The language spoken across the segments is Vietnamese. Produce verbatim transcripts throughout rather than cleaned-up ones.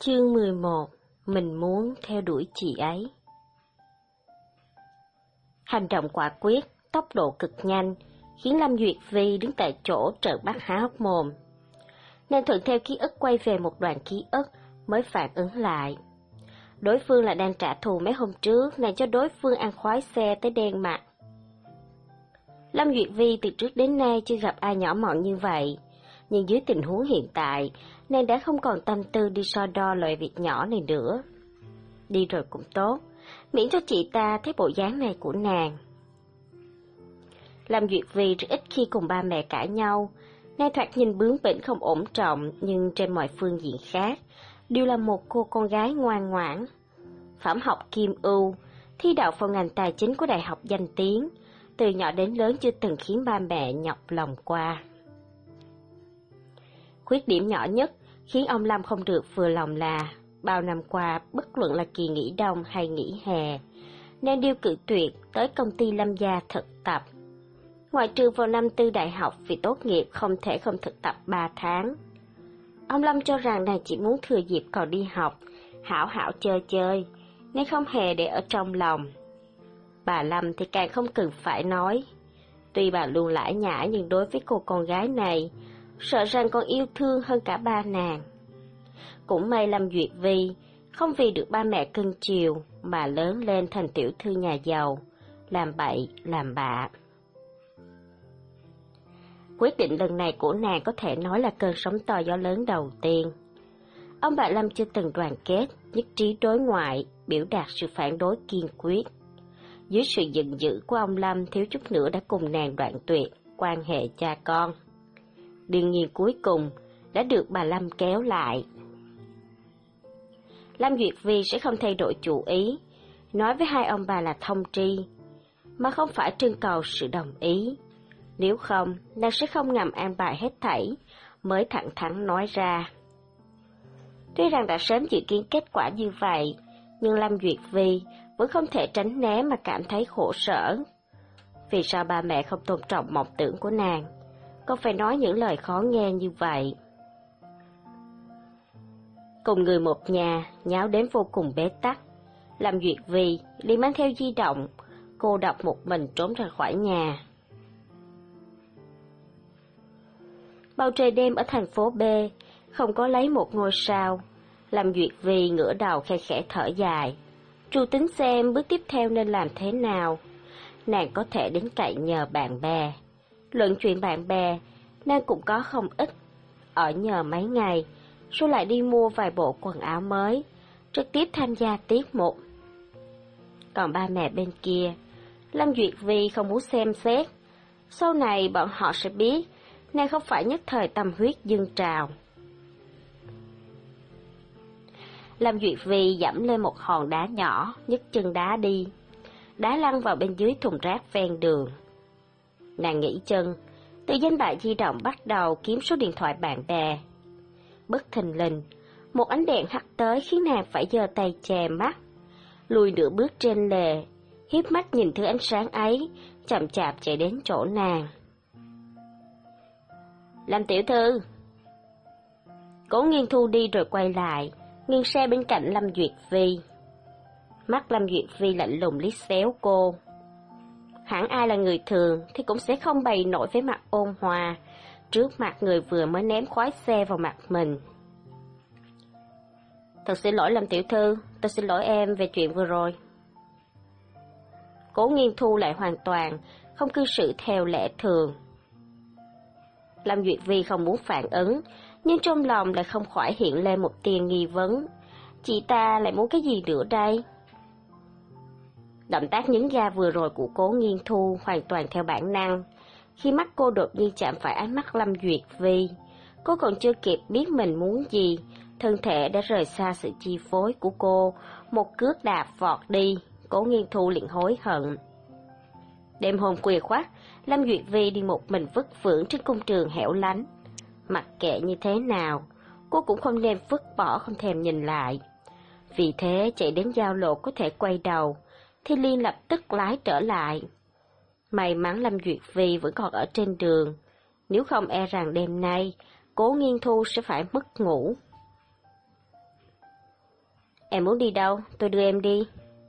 Chương mười một. Mình muốn theo đuổi chị ấy. Hành động quả quyết, tốc độ cực nhanh, khiến Lâm Duyệt Vi đứng tại chỗ trợn mắt há hốc mồm. Nên thuận theo ký ức quay về một đoạn ký ức mới phản ứng lại. Đối phương là đang trả thù mấy hôm trước, này cho đối phương ăn khoái xe tới đen mặt. Lâm Duyệt Vi từ trước đến nay chưa gặp ai nhỏ mọn như vậy, nhưng dưới tình huống hiện tại, nàng đã không còn tâm tư đi so đo loại việc nhỏ này nữa. Đi rồi cũng tốt, miễn cho chị ta thấy bộ dáng này của nàng. Lâm Duyệt Vi rất ít khi cùng ba mẹ cãi nhau, nay thoạt nhìn bướng bỉnh không ổn trọng, nhưng trên mọi phương diện khác, đều là một cô con gái ngoan ngoãn. Phẩm học kim ưu, thi đậu vào ngành tài chính của đại học danh tiếng, từ nhỏ đến lớn chưa từng khiến ba mẹ nhọc lòng qua. Khuyết điểm nhỏ nhất khiến ông Lâm không được vừa lòng là bao năm qua, bất luận là kỳ nghỉ đông hay nghỉ hè, nên đều cự tuyệt tới công ty Lâm gia thực tập. Ngoại trừ vào năm tư đại học vì tốt nghiệp không thể không thực tập ba tháng. Ông Lâm cho rằng nàng chỉ muốn thừa dịp còn đi học, hảo hảo chơi chơi, nên không hề để ở trong lòng. Bà Lâm thì càng không cần phải nói. Tuy bà luôn lải nhải nhưng đối với cô con gái này, sợ rằng còn yêu thương hơn cả ba nàng. Cũng may Lâm Duyệt Vi không vì được ba mẹ cưng chiều mà lớn lên thành tiểu thư nhà giàu, làm bậy làm bạ. Quyết định lần này của nàng có thể nói là cơn sóng to gió lớn đầu tiên. Ông bà Lâm chưa từng đoàn kết, nhất trí đối ngoại, biểu đạt sự phản đối kiên quyết. Dưới sự giận dữ của ông Lâm, thiếu chút nữa đã cùng nàng đoạn tuyệt quan hệ cha con. Đương nhiên cuối cùng đã được bà Lâm kéo lại. Lâm Duyệt Vi sẽ không thay đổi chủ ý, nói với hai ông bà là thông tri, mà không phải trưng cầu sự đồng ý. Nếu không, nàng sẽ không ngầm an bài hết thảy, mới thẳng thắn nói ra. Tuy rằng đã sớm dự kiến kết quả như vậy, nhưng Lâm Duyệt Vi vẫn không thể tránh né mà cảm thấy khổ sở. Vì sao ba mẹ không tôn trọng mộng tưởng của nàng, còn phải nói những lời khó nghe như vậy? Cùng người một nhà, nháo đến vô cùng bế tắc. Lâm Duyệt Vi liền mang theo di động, cô độc một mình trốn ra khỏi nhà. Bầu trời đêm ở thành phố B không có lấy một ngôi sao. Lâm Duyệt Vi ngửa đầu khe khẽ thở dài, trù tính xem bước tiếp theo nên làm thế nào. Nàng có thể đến cậy nhờ bạn bè. Luận chuyện bạn bè, nàng cũng có không ít. Ở nhờ mấy ngày, rồi lại đi mua vài bộ quần áo mới, trực tiếp tham gia tiết mục. Còn ba mẹ bên kia, Lâm Duyệt Vi không muốn xem xét. Sau này bọn họ sẽ biết, nàng không phải nhất thời tâm huyết dâng trào. Lâm Duyệt Vi dẫm lên một hòn đá nhỏ, nhấc chân đá đi. Đá lăn vào bên dưới thùng rác ven đường. Nàng nghỉ chân, từ danh bạ di động bắt đầu kiếm số điện thoại bạn bè. Bất thình lình, một ánh đèn hắt tới khiến nàng phải giơ tay che mắt. Lùi nửa bước trên lề, hiếp mắt nhìn thứ ánh sáng ấy, chậm chạp chạy đến chỗ nàng. Lâm tiểu thư. Cố Nghiên Thu đi rồi quay lại, nghiêng xe bên cạnh Lâm Duyệt Vi. Mắt Lâm Duyệt Vi lạnh lùng liếc xéo cô. Hẳn ai là người thường thì cũng sẽ không bày nổi với mặt ôn hòa trước mặt người vừa mới ném khoái xe vào mặt mình. Thật xin lỗi Lâm tiểu thư, tôi xin lỗi em về chuyện vừa rồi. Cố Nghiên Thu lại hoàn toàn không cư xử theo lẽ thường. Lâm Duyệt Vi không muốn phản ứng, nhưng trong lòng lại không khỏi hiện lên một tia nghi vấn. Chị ta lại muốn cái gì nữa đây? Động tác nhấn ga vừa rồi của Cố Nghiên Thu hoàn toàn theo bản năng. Khi mắt cô đột nhiên chạm phải ánh mắt Lâm Duyệt Vi, cô còn chưa kịp biết mình muốn gì, thân thể đã rời xa sự chi phối của cô, một cước đạp vọt đi. Cố Nghiên Thu liền hối hận. Đêm hôm khuya khoắt, Lâm Duyệt Vi đi một mình vất vưởng trên công trường hẻo lánh. Mặc kệ như thế nào, cô cũng không nên vứt bỏ không thèm nhìn lại. Vì thế chạy đến giao lộ có thể quay đầu, thì liền lập tức lái trở lại. May mắn Lâm Duyệt Vi vẫn còn ở trên đường, nếu không e rằng đêm nay Cố Nghiên Thu sẽ phải mất ngủ. Em muốn đi đâu, tôi đưa em đi.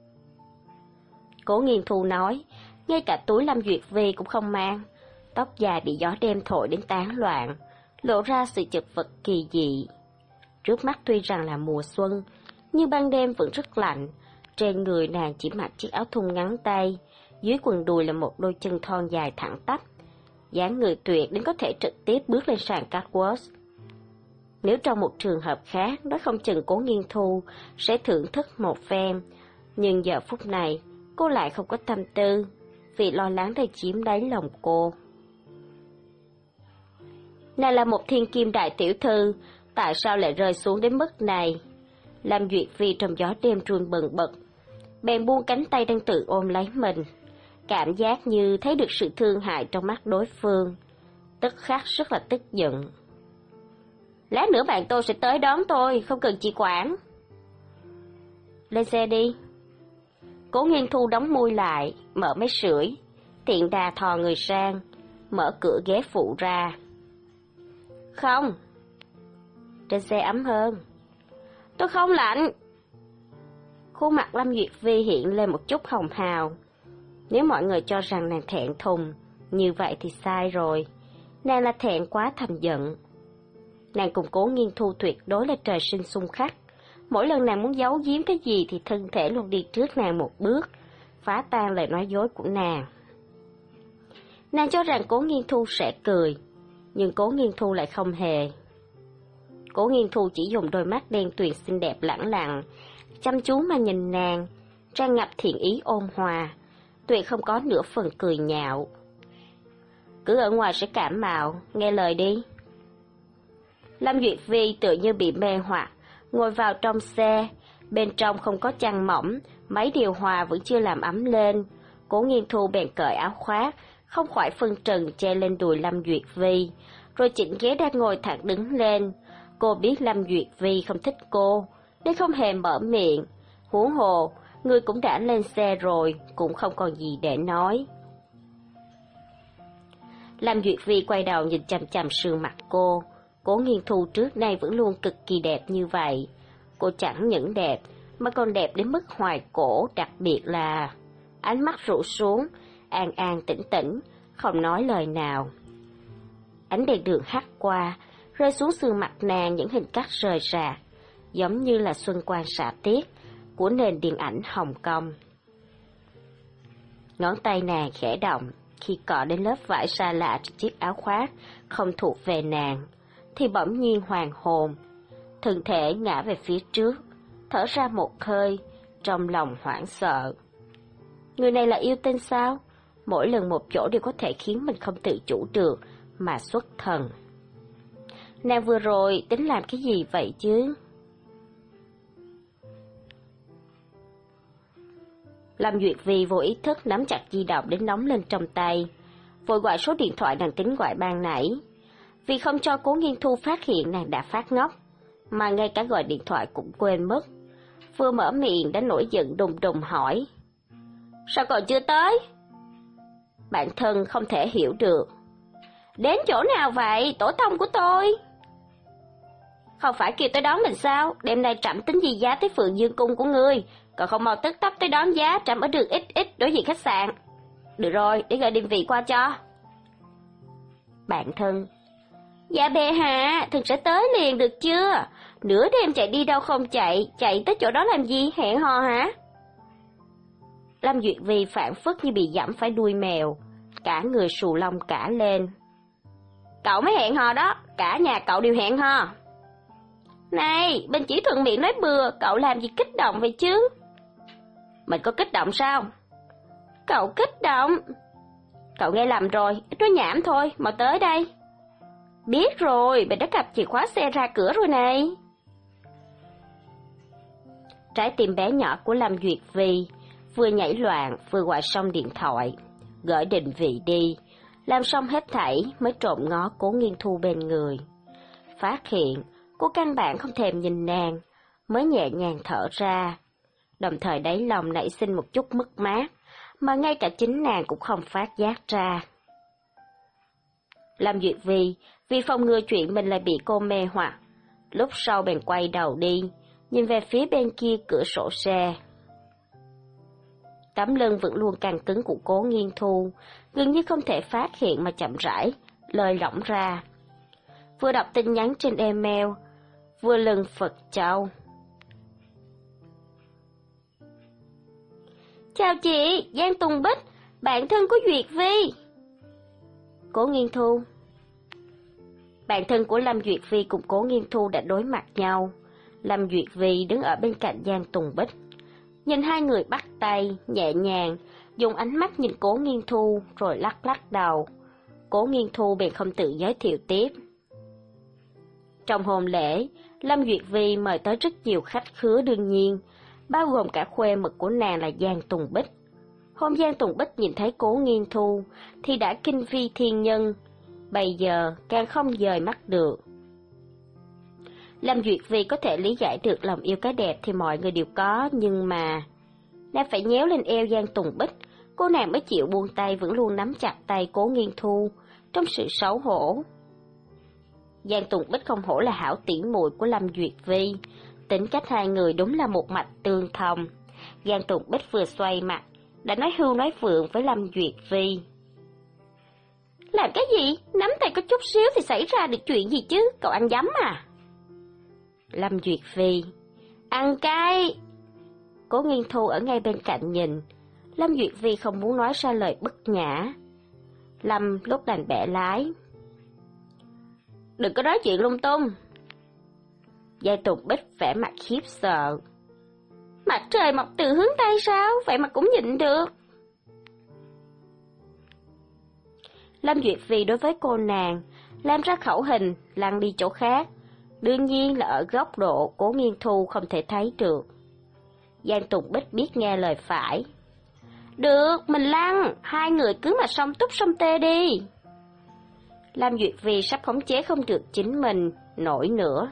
Cố Nghiên Thu nói, ngay cả túi Lâm Duyệt Vi cũng không mang, tóc dài bị gió đêm thổi đến tán loạn, lộ ra sự chật vật kỳ dị. Trước mắt tuy rằng là mùa xuân, nhưng ban đêm vẫn rất lạnh, trên người nàng chỉ mặc chiếc áo thun ngắn tay, dưới quần đùi là một đôi chân thon dài thẳng tắp, dáng người tuyệt đến có thể trực tiếp bước lên sàn catwalk. Nếu trong một trường hợp khác, nói không chừng Cố Nghiên Thu sẽ thưởng thức một phen, nhưng giờ phút này, cô lại không có tâm tư, vì lo lắng đang chiếm đáy lòng cô. Nàng là một thiên kim đại tiểu thư, tại sao lại rơi xuống đến mức này? Lâm Duyệt Vi trong gió đêm run bần bật, bèn buông cánh tay đang tự ôm lấy mình, cảm giác như thấy được sự thương hại trong mắt đối phương, tức khắc rất là tức giận. Lát nữa bạn tôi sẽ tới đón tôi, không cần chị quản. Lên xe đi. Cố Nghiên Thu đóng môi lại, mở máy sưởi, tiện đà thò người sang, mở cửa ghế phụ ra. Không. Trên xe ấm hơn. Tôi không lạnh. Khuôn mặt Lâm Duyệt Vi hiện lên một chút hồng hào. Nếu mọi người cho rằng nàng thẹn thùng, như vậy thì sai rồi. Nàng là thẹn quá thành giận. Nàng cùng Cố Nghiên Thu tuyệt đối là trời sinh xung khắc. Mỗi lần nàng muốn giấu giếm cái gì thì thân thể luôn đi trước nàng một bước, phá tan lời nói dối của nàng. Nàng cho rằng Cố Nghiên Thu sẽ cười, nhưng Cố Nghiên Thu lại không hề. Cố Nghiên Thu chỉ dùng đôi mắt đen tuyền xinh đẹp lẳng lặng, chăm chú mà nhìn nàng, tràn ngập thiện ý ôn hòa, tuyệt không có nửa phần cười nhạo. Cứ ở ngoài sẽ cảm mạo, nghe lời đi. Lâm Duyệt Vi tự như bị mê hoặc, ngồi vào trong xe, bên trong không có chăn mỏng, máy điều hòa vẫn chưa làm ấm lên. Cố Nghiên Thu bèn cởi áo khoác, không khỏi phân trần che lên đùi Lâm Duyệt Vi, rồi chỉnh ghế đang ngồi thẳng đứng lên. Cô biết Lâm Duyệt Vi không thích cô, nên không hề mở miệng. Huống hồ, người cũng đã lên xe rồi, cũng không còn gì để nói. Lâm Duyệt Vi quay đầu nhìn chằm chằm sườn mặt cô. Cố Nghiên Thu trước nay vẫn luôn cực kỳ đẹp như vậy. Cô chẳng những đẹp, mà còn đẹp đến mức hoài cổ, đặc biệt là ánh mắt rũ xuống, an an tĩnh tĩnh, không nói lời nào. Ánh đèn đường hắt qua, rơi xuống sườn mặt nàng những hình cắt rời rạc, giống như là xuân quang xạ tiết của nền điện ảnh Hồng Kông. Ngón tay nàng khẽ động, khi cọ đến lớp vải xa lạ trên chiếc áo khoác không thuộc về nàng, thì bỗng nhiên hoàn hồn, thân thể ngã về phía trước, thở ra một hơi, trong lòng hoảng sợ. Người này là yêu tinh sao? Mỗi lần một chỗ đều có thể khiến mình không tự chủ được mà xuất thần. Nàng vừa rồi tính làm cái gì vậy chứ? Lâm Duyệt Vi vô ý thức nắm chặt di động đến nóng lên trong tay, vội gọi số điện thoại nàng tính gọi ban nãy. Vì không cho Cố Nghiên Thu phát hiện nàng đã phát ngốc, mà ngay cả gọi điện thoại cũng quên mất. Vừa mở miệng đã nổi giận đùng đùng hỏi: Sao còn chưa tới? Bản thân không thể hiểu được. Đến chỗ nào vậy, tổ tông của tôi? Không phải kêu tới đón mình sao? Đêm nay trẫm tính gì giá tới Phượng Dương Cung của ngươi, còn không mau tức tốc tới đón giá, trẫm ở đường X X đối diện khách sạn. Được rồi, để gọi điện vị qua cho. Bạn thân: Dạ bệ hạ, thần sẽ tới liền được chưa? Nửa đêm chạy đi đâu không chạy, chạy tới chỗ đó làm gì, hẹn hò hả? Lâm Duyệt Vi phản phất như bị giẫm phải đuôi mèo, cả người xù lông cả lên. Cậu mới hẹn hò đó, cả nhà cậu đều hẹn hò. Này, mình chỉ thuận miệng nói bừa, cậu làm gì kích động vậy chứ? Mình có kích động sao? Cậu kích động? Cậu nghe lầm rồi, ít nói nhảm thôi, mau tới đây. Biết rồi, mình đã cặp chìa khóa xe ra cửa rồi này. Trái tim bé nhỏ của Lâm Duyệt Vi vừa nhảy loạn vừa gọi xong điện thoại, gửi định vị đi, làm xong hết thảy mới trộm ngó Cố Nghiên Thu bên người. Phát hiện cô căn bản không thèm nhìn nàng, mới nhẹ nhàng thở ra, đồng thời đáy lòng nảy sinh một chút mất mát, mà ngay cả chính nàng cũng không phát giác ra. Lâm Duyệt Vi vì phòng ngừa chuyện mình lại bị cô mê hoặc, lúc sau bèn quay đầu đi, nhìn về phía bên kia cửa sổ xe. Tấm lưng vẫn luôn căng cứng của Cố Nghiên Thu, gần như không thể phát hiện mà chậm rãi, lời lỏng ra. Vừa đọc tin nhắn trên email, vừa lưng Phật châu. Chào chị, Giang Tùng Bích, bạn thân của Duyệt Vi. Cố Nghiên Thu. Bạn thân của Lâm Duyệt Vi cùng Cố Nghiên Thu đã đối mặt nhau. Lâm Duyệt Vi đứng ở bên cạnh Giang Tùng Bích, nhìn hai người bắt tay, nhẹ nhàng, dùng ánh mắt nhìn Cố Nghiên Thu rồi lắc lắc đầu. Cố Nghiên Thu bèn không tự giới thiệu tiếp. Trong hôn lễ, Lâm Duyệt Vi mời tới rất nhiều khách khứa đương nhiên, bao gồm cả khuê mật của nàng là Giang Tùng Bích. Hôm Giang Tùng Bích nhìn thấy Cố Nghiên Thu thì đã kinh vi thiên nhân, bây giờ càng không dời mắt được. Lâm Duyệt Vi có thể lý giải được lòng yêu cái đẹp thì mọi người đều có, nhưng mà đã phải nhéo lên eo Giang Tùng Bích, cô nàng mới chịu buông tay, vẫn luôn nắm chặt tay Cố Nghiên Thu trong sự xấu hổ. Giang Tùng Bích không hổ là hảo tỉ muội của Lâm Duyệt Vi, tính cách hai người đúng là một mạch tương thông. Giang Tùng Bích vừa xoay mặt đã nói hưu nói vượng với Lâm Duyệt Vi. Làm cái gì? Nắm tay có chút xíu thì xảy ra được chuyện gì chứ, cậu ăn dấm à? Lâm Duyệt Vi. Ăn cay. Cố Nghiên Thu ở ngay bên cạnh nhìn. Lâm Duyệt Vi không muốn nói ra lời bất nhã. Lâm lúc đành bẻ lái. Đừng có nói chuyện lung tung. Giang Tùng Bích vẻ mặt khiếp sợ. Mặt trời mọc từ hướng Tây sao? Vậy mà cũng nhịn được. Lâm Duyệt Vi đối với cô nàng làm ra khẩu hình lăn đi chỗ khác, đương nhiên là ở góc độ Cố Nghiên Thu không thể thấy được. Giang Tùng Bích biết nghe lời phải. Được, mình lăn, hai người cứ mà song túc song tê đi. Lâm Duyệt Vi sắp khống chế không được chính mình nổi nữa.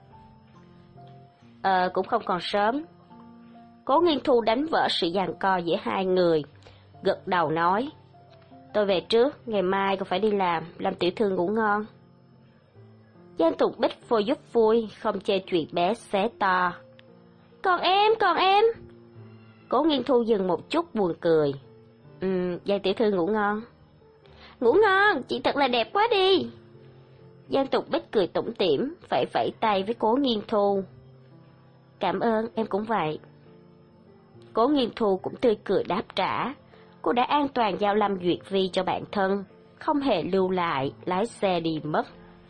Ờ, cũng không còn sớm. Cố Nghiên Thu đánh vỡ sự giằng co giữa hai người, gật đầu nói. Tôi về trước, ngày mai còn phải đi làm, làm tiểu thư ngủ ngon. Giang Tùng Bích vô giúp vui, không chê chuyện bé xé to. Còn em, còn em. Cố Nghiên Thu dừng một chút buồn cười. Ừm, Giang tiểu thư ngủ ngon. Ngủ ngon, chị thật là đẹp quá đi. Giang Tùng Bích cười tủm tỉm, vẫy vẫy tay với Cố Nghiên Thu. Cảm ơn, em cũng vậy. Cố Nghiên Thu cũng tươi cười đáp trả. Cô đã an toàn giao Lâm Duyệt Vi cho bạn thân, không hề lưu lại, lái xe đi mất.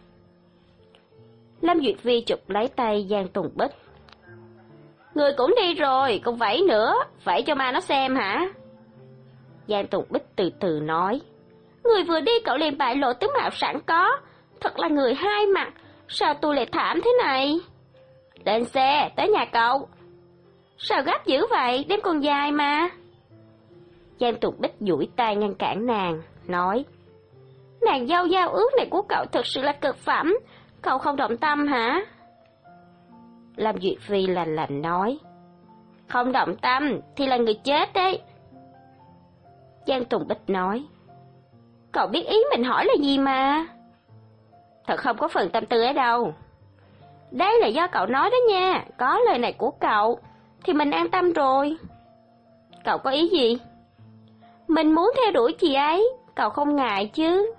Lâm Duyệt Vi chụp lấy tay Giang Tùng Bích. Người cũng đi rồi, còn vẫy nữa, vẫy cho ma nó xem hả? Giang Tùng Bích từ từ nói. Người vừa đi cậu liền bại lộ tướng mạo sẵn có, thật là người hai mặt, sao tôi lại thảm thế này? Lên xe, tới nhà cậu. Sao gấp dữ vậy, đêm còn dài mà. Giang Tùng Bích duỗi tay ngăn cản nàng, nói. Nàng dâu dao ước này của cậu thật sự là cực phẩm, cậu không động tâm hả? Lâm Duyệt Vi lạnh lạnh nói. Không động tâm thì là người chết đấy. Giang Tùng Bích nói. Cậu biết ý mình hỏi là gì mà. Thật không có phần tâm tư ở đâu. Đây là do cậu nói đó nha, có lời này của cậu thì mình an tâm rồi. Cậu có ý gì? Mình muốn theo đuổi chị ấy, cậu không ngại chứ?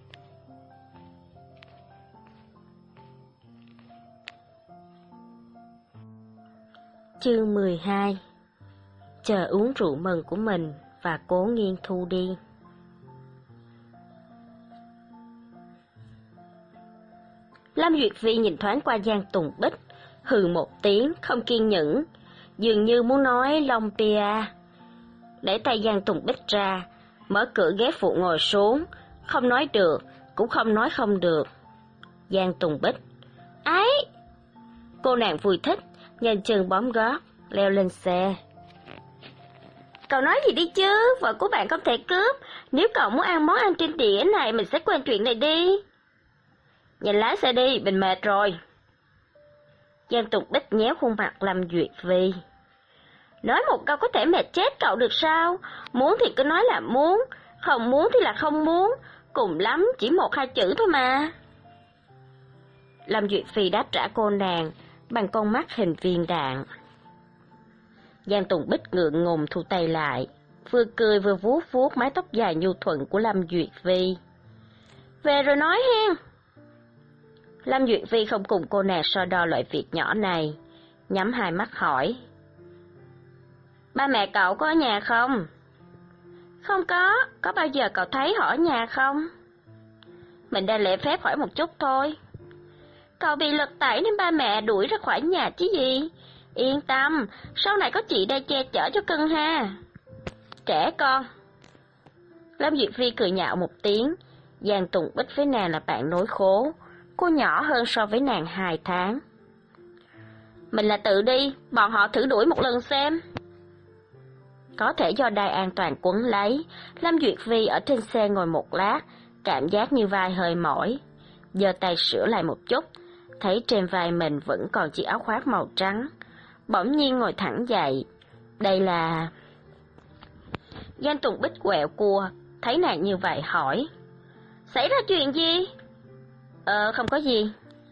Chương mười hai. Chờ uống rượu mừng của mình và Cố Nghiên Thu đi. Lâm Duyệt Vi nhìn thoáng qua Giang Tùng Bích, hừ một tiếng, không kiên nhẫn, dường như muốn nói Long Pia. Để tay Giang Tùng Bích ra, mở cửa ghế phụ ngồi xuống, không nói được, cũng không nói không được. Giang Tùng Bích. Ấy! Cô nàng vui thích, nhanh chân bóm gót, leo lên xe. Cậu nói gì đi chứ, vợ của bạn không thể cướp, nếu cậu muốn ăn món ăn trên đĩa này mình sẽ quên chuyện này đi. Nhanh lái xe đi, mình mệt rồi. Giang Tùng Bích nhéo khuôn mặt Lâm Duyệt Vi. Nói một câu có thể mệt chết cậu được sao? Muốn thì cứ nói là muốn, không muốn thì là không muốn, cùng lắm chỉ một hai chữ thôi mà. Lâm Duyệt Vi đáp trả cô nàng, bằng con mắt hình viên đạn. Giang Tùng Bích ngượng ngùng thu tay lại, vừa cười vừa vuốt vuốt mái tóc dài nhu thuận của Lâm Duyệt Vi. Về rồi nói hen. Lâm Duyệt Vi không cùng cô nàng so đo loại việc nhỏ này, nhắm hai mắt hỏi. Ba mẹ cậu có ở nhà không? Không có, có bao giờ cậu thấy họ ở nhà không? Mình đang lễ phép hỏi một chút thôi. Cậu bị lật tẩy nên ba mẹ đuổi ra khỏi nhà chứ gì. Yên tâm, sau này có chị đây che chở cho cưng ha. Trẻ con. Lâm Duyệt Vi cười nhạo một tiếng. Giang Tùng Bích với nàng là bạn nối khố, cô nhỏ hơn so với nàng hai tháng. Mình là tự đi, bọn họ thử đuổi một lần xem. Có thể do đai an toàn quấn lấy, Lâm Duyệt Vi ở trên xe ngồi một lát, cảm giác như vai hơi mỏi. Giơ tay sửa lại một chút, thấy trên vai mình vẫn còn chiếc áo khoác màu trắng. Bỗng nhiên ngồi thẳng dậy. Đây là... Giang Tùng Bích quẹo cua, thấy nàng như vậy hỏi. Xảy ra chuyện gì? Ờ, không có gì.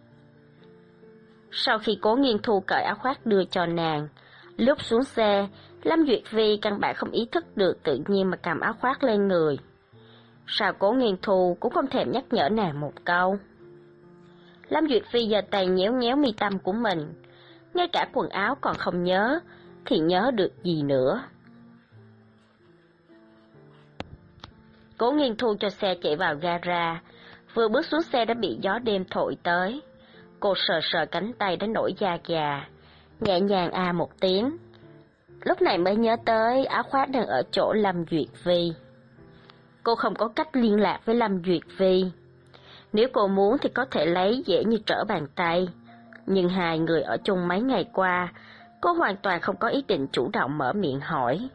Sau khi Cố Nghiên Thu cởi áo khoác đưa cho nàng, lúc xuống xe, Lâm Duyệt Vi căn bản không ý thức được tự nhiên mà cầm áo khoác lên người. Sao Cố Nghiên Thu cũng không thèm nhắc nhở nàng một câu. Lâm Duyệt Vi giơ tay nhéo nhéo mi tâm của mình, ngay cả quần áo còn không nhớ, thì nhớ được gì nữa. Cố Nghiên Thu cho xe chạy vào gara, vừa bước xuống xe đã bị gió đêm thổi tới. Cô sờ sờ cánh tay đến nổi da gà, nhẹ nhàng a một tiếng. Lúc này mới nhớ tới áo khoác đang ở chỗ Lâm Duyệt Vi. Cô không có cách liên lạc với Lâm Duyệt Vi. Nếu cô muốn thì có thể lấy dễ như trở bàn tay. Nhưng hai người ở chung mấy ngày qua, cô hoàn toàn không có ý định chủ động mở miệng hỏi.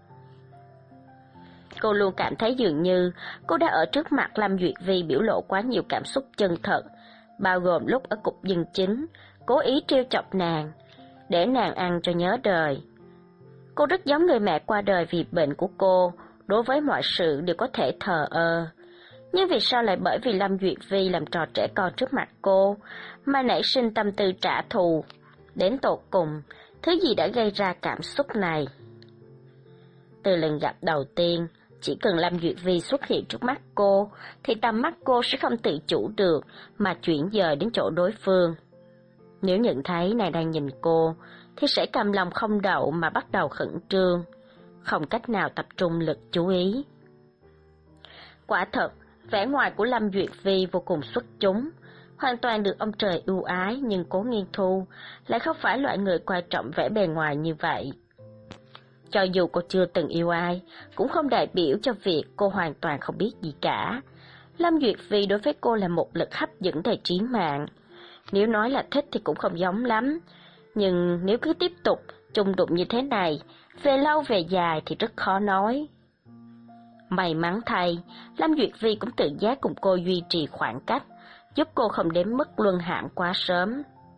Cô luôn cảm thấy dường như cô đã ở trước mặt Lâm Duyệt Vi biểu lộ quá nhiều cảm xúc chân thật, bao gồm lúc ở cục dân chính, cố ý trêu chọc nàng, để nàng ăn cho nhớ đời. Cô rất giống người mẹ qua đời vì bệnh của cô, đối với mọi sự đều có thể thờ ơ. Nhưng vì sao lại bởi vì Lâm Duyệt Vi làm trò trẻ con trước mặt cô, mà nảy sinh tâm tư trả thù? Đến tột cùng, thứ gì đã gây ra cảm xúc này? Từ lần gặp đầu tiên, chỉ cần Lâm Duyệt Vi xuất hiện trước mắt cô, thì tầm mắt cô sẽ không tự chủ được mà chuyển dời đến chỗ đối phương. Nếu nhận thấy nàng đang nhìn cô, thì sẽ cầm lòng không đậu mà bắt đầu khẩn trương, không cách nào tập trung lực chú ý. Quả thật, vẻ ngoài của Lâm Duyệt Vi vô cùng xuất chúng, hoàn toàn được ông trời ưu ái, nhưng Cố Nghiên Thu lại không phải loại người quan trọng vẻ bề ngoài như vậy. Cho dù cô chưa từng yêu ai, cũng không đại biểu cho việc cô hoàn toàn không biết gì cả. Lâm Duyệt Vi đối với cô là một lực hấp dẫn đầy trí mạng. Nếu nói là thích thì cũng không giống lắm, nhưng nếu cứ tiếp tục chung đụng như thế này, về lâu về dài thì rất khó nói. May mắn thay, Lâm Duyệt Vi cũng tự giác cùng cô duy trì khoảng cách, giúp cô không đến mức luân hãm quá sớm.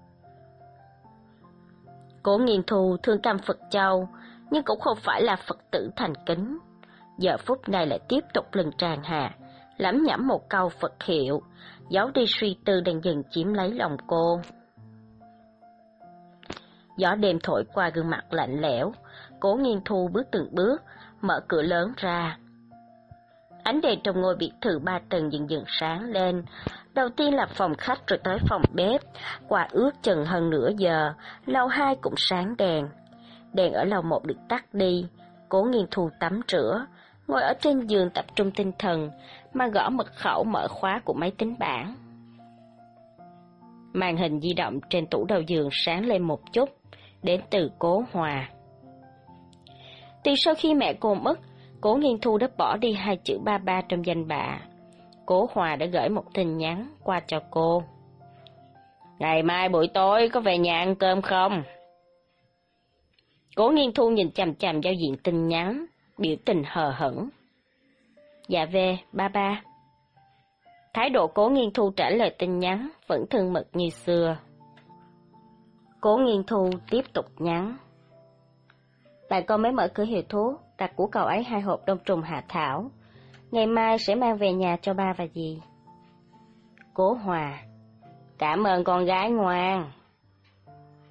Cố Nghiên Thu thương căm Phật Châu, nhưng cũng không phải là Phật tử thành kính. Giờ phút này lại tiếp tục lần tràn hạ, lẩm nhẩm một câu Phật hiệu, giấu đi suy tư đang dần chiếm lấy lòng cô. Gió đêm thổi qua gương mặt lạnh lẽo, Cố Nghiên Thu bước từng bước, mở cửa lớn ra. Ánh đèn trong ngôi biệt thự ba tầng dần dần sáng lên. Đầu tiên là phòng khách rồi tới phòng bếp. Qua ước chừng hơn nửa giờ, lầu hai cũng sáng đèn. Đèn ở lầu một được tắt đi. Cố Nghiên Thu tắm rửa, ngồi ở trên giường tập trung tinh thần, mà gõ mật khẩu mở khóa của máy tính bảng. Màn hình di động trên tủ đầu giường sáng lên một chút, đến từ Cố Hòa. Từ sau khi mẹ cô mất, Cố Nghiên Thu đã bỏ đi hai chữ ba ba trong danh bạ. Cố Hòa đã gửi một tin nhắn qua cho cô. Ngày mai buổi tối có về nhà ăn cơm không? Cố Nghiên Thu nhìn chằm chằm giao diện tin nhắn, biểu tình hờ hững. Dạ về, ba ba. Thái độ Cố Nghiên Thu trả lời tin nhắn vẫn thân mật như xưa. Cố Nghiên Thu tiếp tục nhắn. Bạn con mới mở cửa hiệu thuốc, đặt của cậu ấy hai hộp đông trùng hạ thảo. Ngày mai sẽ mang về nhà cho ba và dì. Cố Hòa. Cảm ơn con gái ngoan.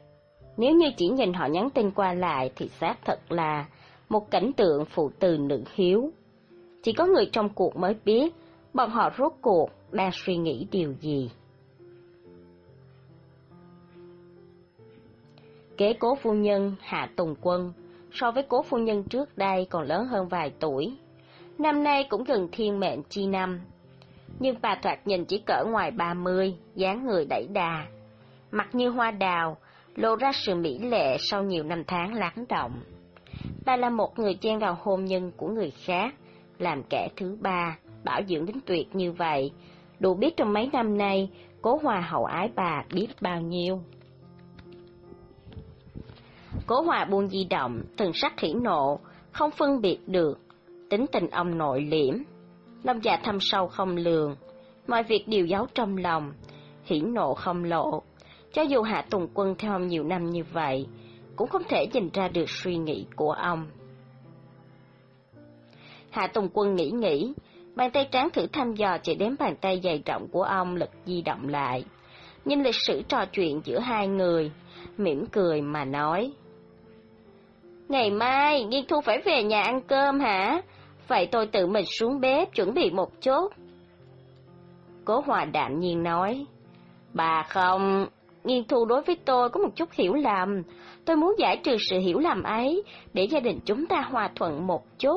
Nếu như chỉ nhìn họ nhắn tin qua lại thì xác thật là một cảnh tượng phụ từ nữ hiếu. Chỉ có người trong cuộc mới biết bọn họ rốt cuộc đang suy nghĩ điều gì. Kế cố phu nhân Hạ Tùng Quân so với cố phu nhân trước đây còn lớn hơn vài tuổi. Năm nay cũng gần thiên mệnh chi năm. Nhưng bà thoạt nhìn chỉ cỡ ngoài ba mươi, dáng người đẩy đà. Mặt như hoa đào, lộ ra sự mỹ lệ sau nhiều năm tháng lắng động. Bà là một người chen vào hôn nhân của người khác, làm kẻ thứ ba, bảo dưỡng đến tuyệt như vậy. Đủ biết trong mấy năm nay, Cố Hòa hậu ái bà biết bao nhiêu. Cố Hòa buông di động, thần sắc hỉ nộ, không phân biệt được, tính tình ông nội liễm, lòng dạ thâm sâu không lường, mọi việc đều giấu trong lòng, hỉ nộ không lộ. Cho dù Hạ Tùng Quân theo ông nhiều năm như vậy, cũng không thể nhìn ra được suy nghĩ của ông. Hạ Tùng Quân nghĩ nghĩ, bàn tay trắng thử thăm dò chạy đến bàn tay dày rộng của ông lật di động lại. Nhìn lịch sử trò chuyện giữa hai người, mỉm cười mà nói. Ngày mai, Nghiên Thu phải về nhà ăn cơm hả? Vậy tôi tự mình xuống bếp chuẩn bị một chút. Cố Hòa đạm nhiên nói. Bà không, Nghiên Thu đối với tôi có một chút hiểu lầm. Tôi muốn giải trừ sự hiểu lầm ấy, để gia đình chúng ta hòa thuận một chút.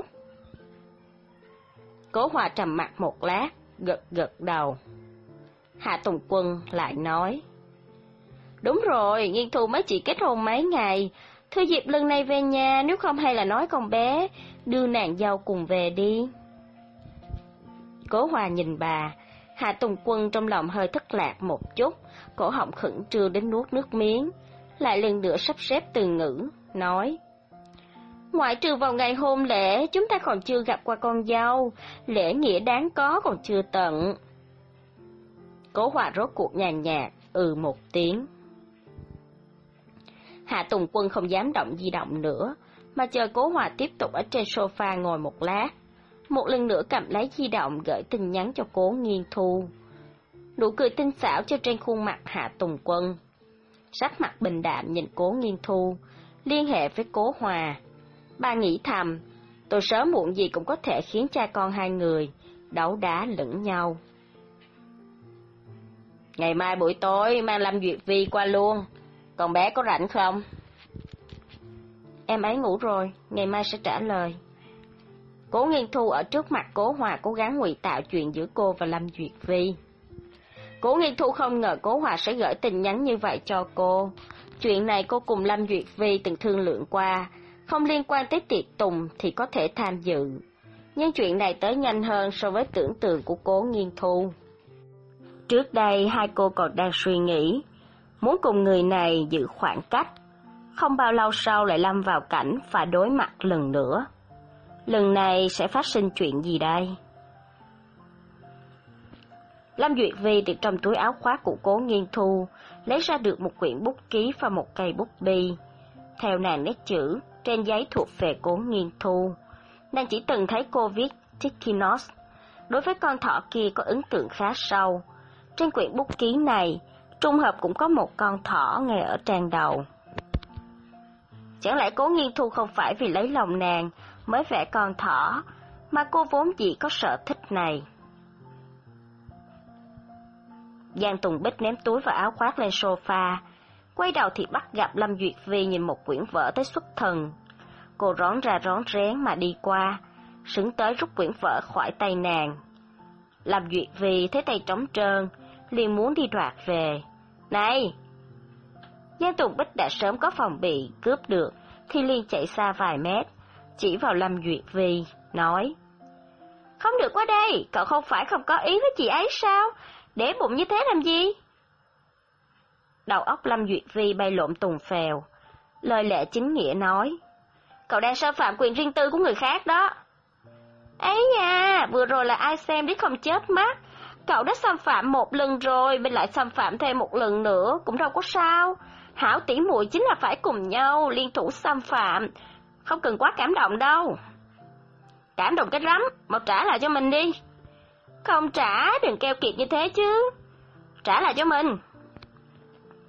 Cố Hòa trầm mặt một lát, gật gật đầu. Hạ Tùng Quân lại nói. Đúng rồi, Nghiên Thu mới chỉ kết hôn mấy ngày. Thừa dịp lần này về nhà, nếu không hay là nói con bé, đưa nàng dâu cùng về đi. Cố Hòa nhìn bà, Hạ Tùng Quân trong lòng hơi thất lạc một chút, cổ họng khẩn trương đến nuốt nước miếng, lại lần nữa sắp xếp từ ngữ, nói. Ngoại trừ vào ngày hôn lễ, chúng ta còn chưa gặp qua con dâu, lễ nghĩa đáng có còn chưa tận. Cố Hòa rốt cuộc nhàn nhạt, ừ một tiếng. Hạ Tùng Quân không dám động di động nữa, mà chờ Cố Hòa tiếp tục ở trên sofa ngồi một lát. Một lần nữa cầm lấy di động gửi tin nhắn cho Cố Nghiên Thu. Nụ cười tinh xảo cho trên khuôn mặt Hạ Tùng Quân. Sắc mặt bình đạm nhìn Cố Nghiên Thu, liên hệ với Cố Hòa. Bà nghĩ thầm, tôi sớm muộn gì cũng có thể khiến cha con hai người đấu đá lẫn nhau. Ngày mai buổi tối mang Lâm Duyệt Vi qua luôn, con bé có rảnh không? Em ấy ngủ rồi, ngày mai sẽ trả lời. Cố Nghiên Thu ở trước mặt Cố Hòa cố gắng ngụy tạo chuyện giữa cô và Lâm Duyệt Vi. Cố Nghiên Thu không ngờ Cố Hòa sẽ gửi tin nhắn như vậy cho cô. Chuyện này cô cùng Lâm Duyệt Vi từng thương lượng qua, không liên quan tới tiệc tùng thì có thể tham dự. Nhưng chuyện này tới nhanh hơn so với tưởng tượng của Cố Nghiên Thu. Trước đây hai cô còn đang suy nghĩ, muốn cùng người này giữ khoảng cách, không bao lâu sau lại lâm vào cảnh phải đối mặt lần nữa. Lần này sẽ phát sinh chuyện gì đây? Lâm Duyệt Vi từ trong túi áo khoác của Cố Nghiên Thu lấy ra được một quyển bút ký và một cây bút bi. Theo nàng nét chữ, trên giấy thuộc về Cố Nghiên Thu. Nàng chỉ từng thấy cô viết Tikinos. Đối với con thỏ kia có ấn tượng khá sâu. Trên quyển bút ký này, trùng hợp cũng có một con thỏ ngay ở trang đầu. Chẳng lẽ Cố Nghiên Thu không phải vì lấy lòng nàng mới vẽ con thỏ, mà cô vốn dĩ có sở thích này? Giang Tùng Bích ném túi và áo khoác lên sofa, quay đầu thì bắt gặp Lâm Duyệt Vi nhìn một quyển vở tới xuất thần. Cô rón ra rón rén mà đi qua, sững tới rút quyển vở khỏi tay nàng. Lâm Duyệt Vi thấy tay trống trơn, liền muốn đi đoạt về. Này! Giang Tùng Bích đã sớm có phòng bị, cướp được, thì liền chạy xa vài mét, chỉ vào Lâm Duyệt Vi, nói. Không được qua đây, cậu không phải không có ý với chị ấy sao? Để bụng như thế làm gì? Đầu óc Lâm Duyệt Vi bay lộn tùng phèo, lời lẽ chính nghĩa nói. Cậu đang xâm phạm quyền riêng tư của người khác đó. Ấy nha, vừa rồi là ai xem biết không chớp mắt. Cậu đã xâm phạm một lần rồi, mình lại xâm phạm thêm một lần nữa, cũng đâu có sao. Hảo tỷ muội chính là phải cùng nhau, liên thủ xâm phạm. Không cần quá cảm động đâu. Cảm động cái rắm, mau trả lại cho mình đi. Không trả, đừng keo kiệt như thế chứ. Trả lại cho mình.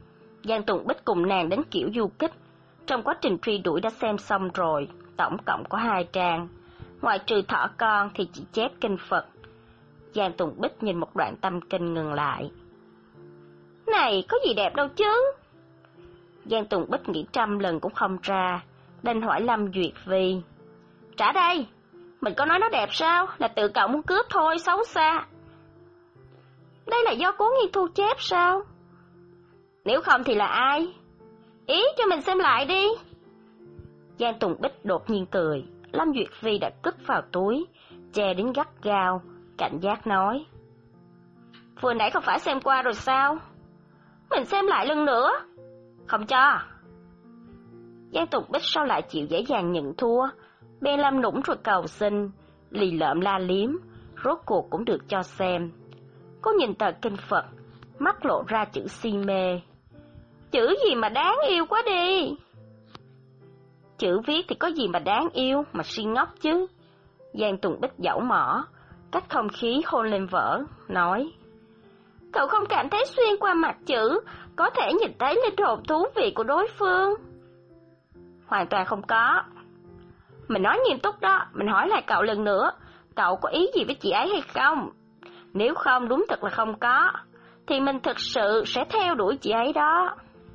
Giang Tùng Bích cùng nàng đến kiểu du kích. Trong quá trình truy đuổi đã xem xong rồi, tổng cộng có hai trang. Ngoài trừ thỏ con thì chỉ chép kinh Phật. Giang Tùng Bích nhìn một đoạn tâm kinh ngừng lại. Này, có gì đẹp đâu chứ? Giang Tùng Bích nghĩ trăm lần cũng không ra, đành hỏi Lâm Duyệt Vi. Trả đây, mình có nói nó đẹp sao? Là tự cậu muốn cướp thôi, xấu xa. Đây là do Cố Nghiên Thu chép sao? Nếu không thì là ai? Ý cho mình xem lại đi. Giang Tùng Bích đột nhiên cười. Lâm Duyệt Vi đã cất vào túi, che đến gắt gao, cảnh giác nói. Vừa nãy không phải xem qua rồi sao? Mình xem lại lần nữa. Không cho. Giang Tùng Bích sao lại chịu dễ dàng nhận thua? Bèn làm nũng rồi cầu xin, lì lợm la liếm, rốt cuộc cũng được cho xem. Cô nhìn tờ kinh Phật, mắt lộ ra chữ si mê. Chữ gì mà đáng yêu quá đi. Chữ viết thì có gì mà đáng yêu mà si ngốc chứ. Giang Tùng Bích dẫu mỏ, cách không khí hôn lên vở, nói. Cậu không cảm thấy xuyên qua mặt chữ có thể nhìn thấy linh hồn thú vị của đối phương? Hoàn toàn không có. Mình nói nghiêm túc đó, mình hỏi lại cậu lần nữa, cậu có ý gì với chị ấy hay không? Nếu không, đúng thật là không có, thì mình thực sự sẽ theo đuổi chị ấy đó.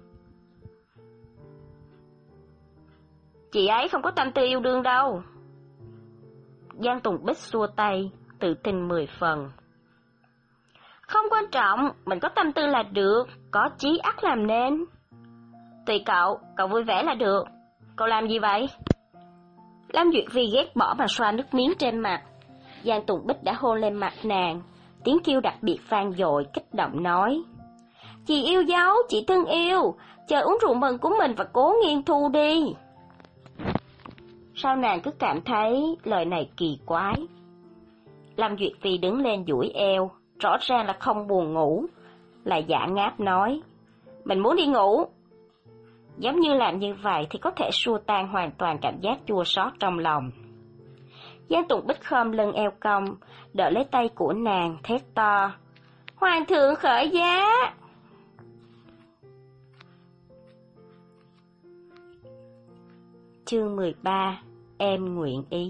Chị ấy không có tâm tư yêu đương đâu. Giang Tùng Bích xua tay, tự tin mười phần. Không quan trọng, mình có tâm tư là được, có chí ắt làm nên. Tùy cậu, cậu vui vẻ là được. Cậu làm gì vậy? Lâm Duyệt Vi ghét bỏ mà xoa nước miếng trên mặt. Giang Tùng Bích đã hôn lên mặt nàng, tiếng kêu đặc biệt vang dội, kích động nói. Chị yêu dấu, chị thân yêu, chờ uống rượu mừng của mình và Cố Nghiên Thu đi. Sao nàng cứ cảm thấy lời này kỳ quái? Lâm Duyệt Vi đứng lên duỗi eo, rõ ràng là không buồn ngủ, lại giả ngáp nói. Mình muốn đi ngủ. Giống như làm như vậy thì có thể xua tan hoàn toàn cảm giác chua xót trong lòng. Giang Tùng Bích khom lưng eo cong, đỡ lấy tay của nàng, thét to. Hoàng thượng khởi giá! Chương mười ba. Em nguyện ý.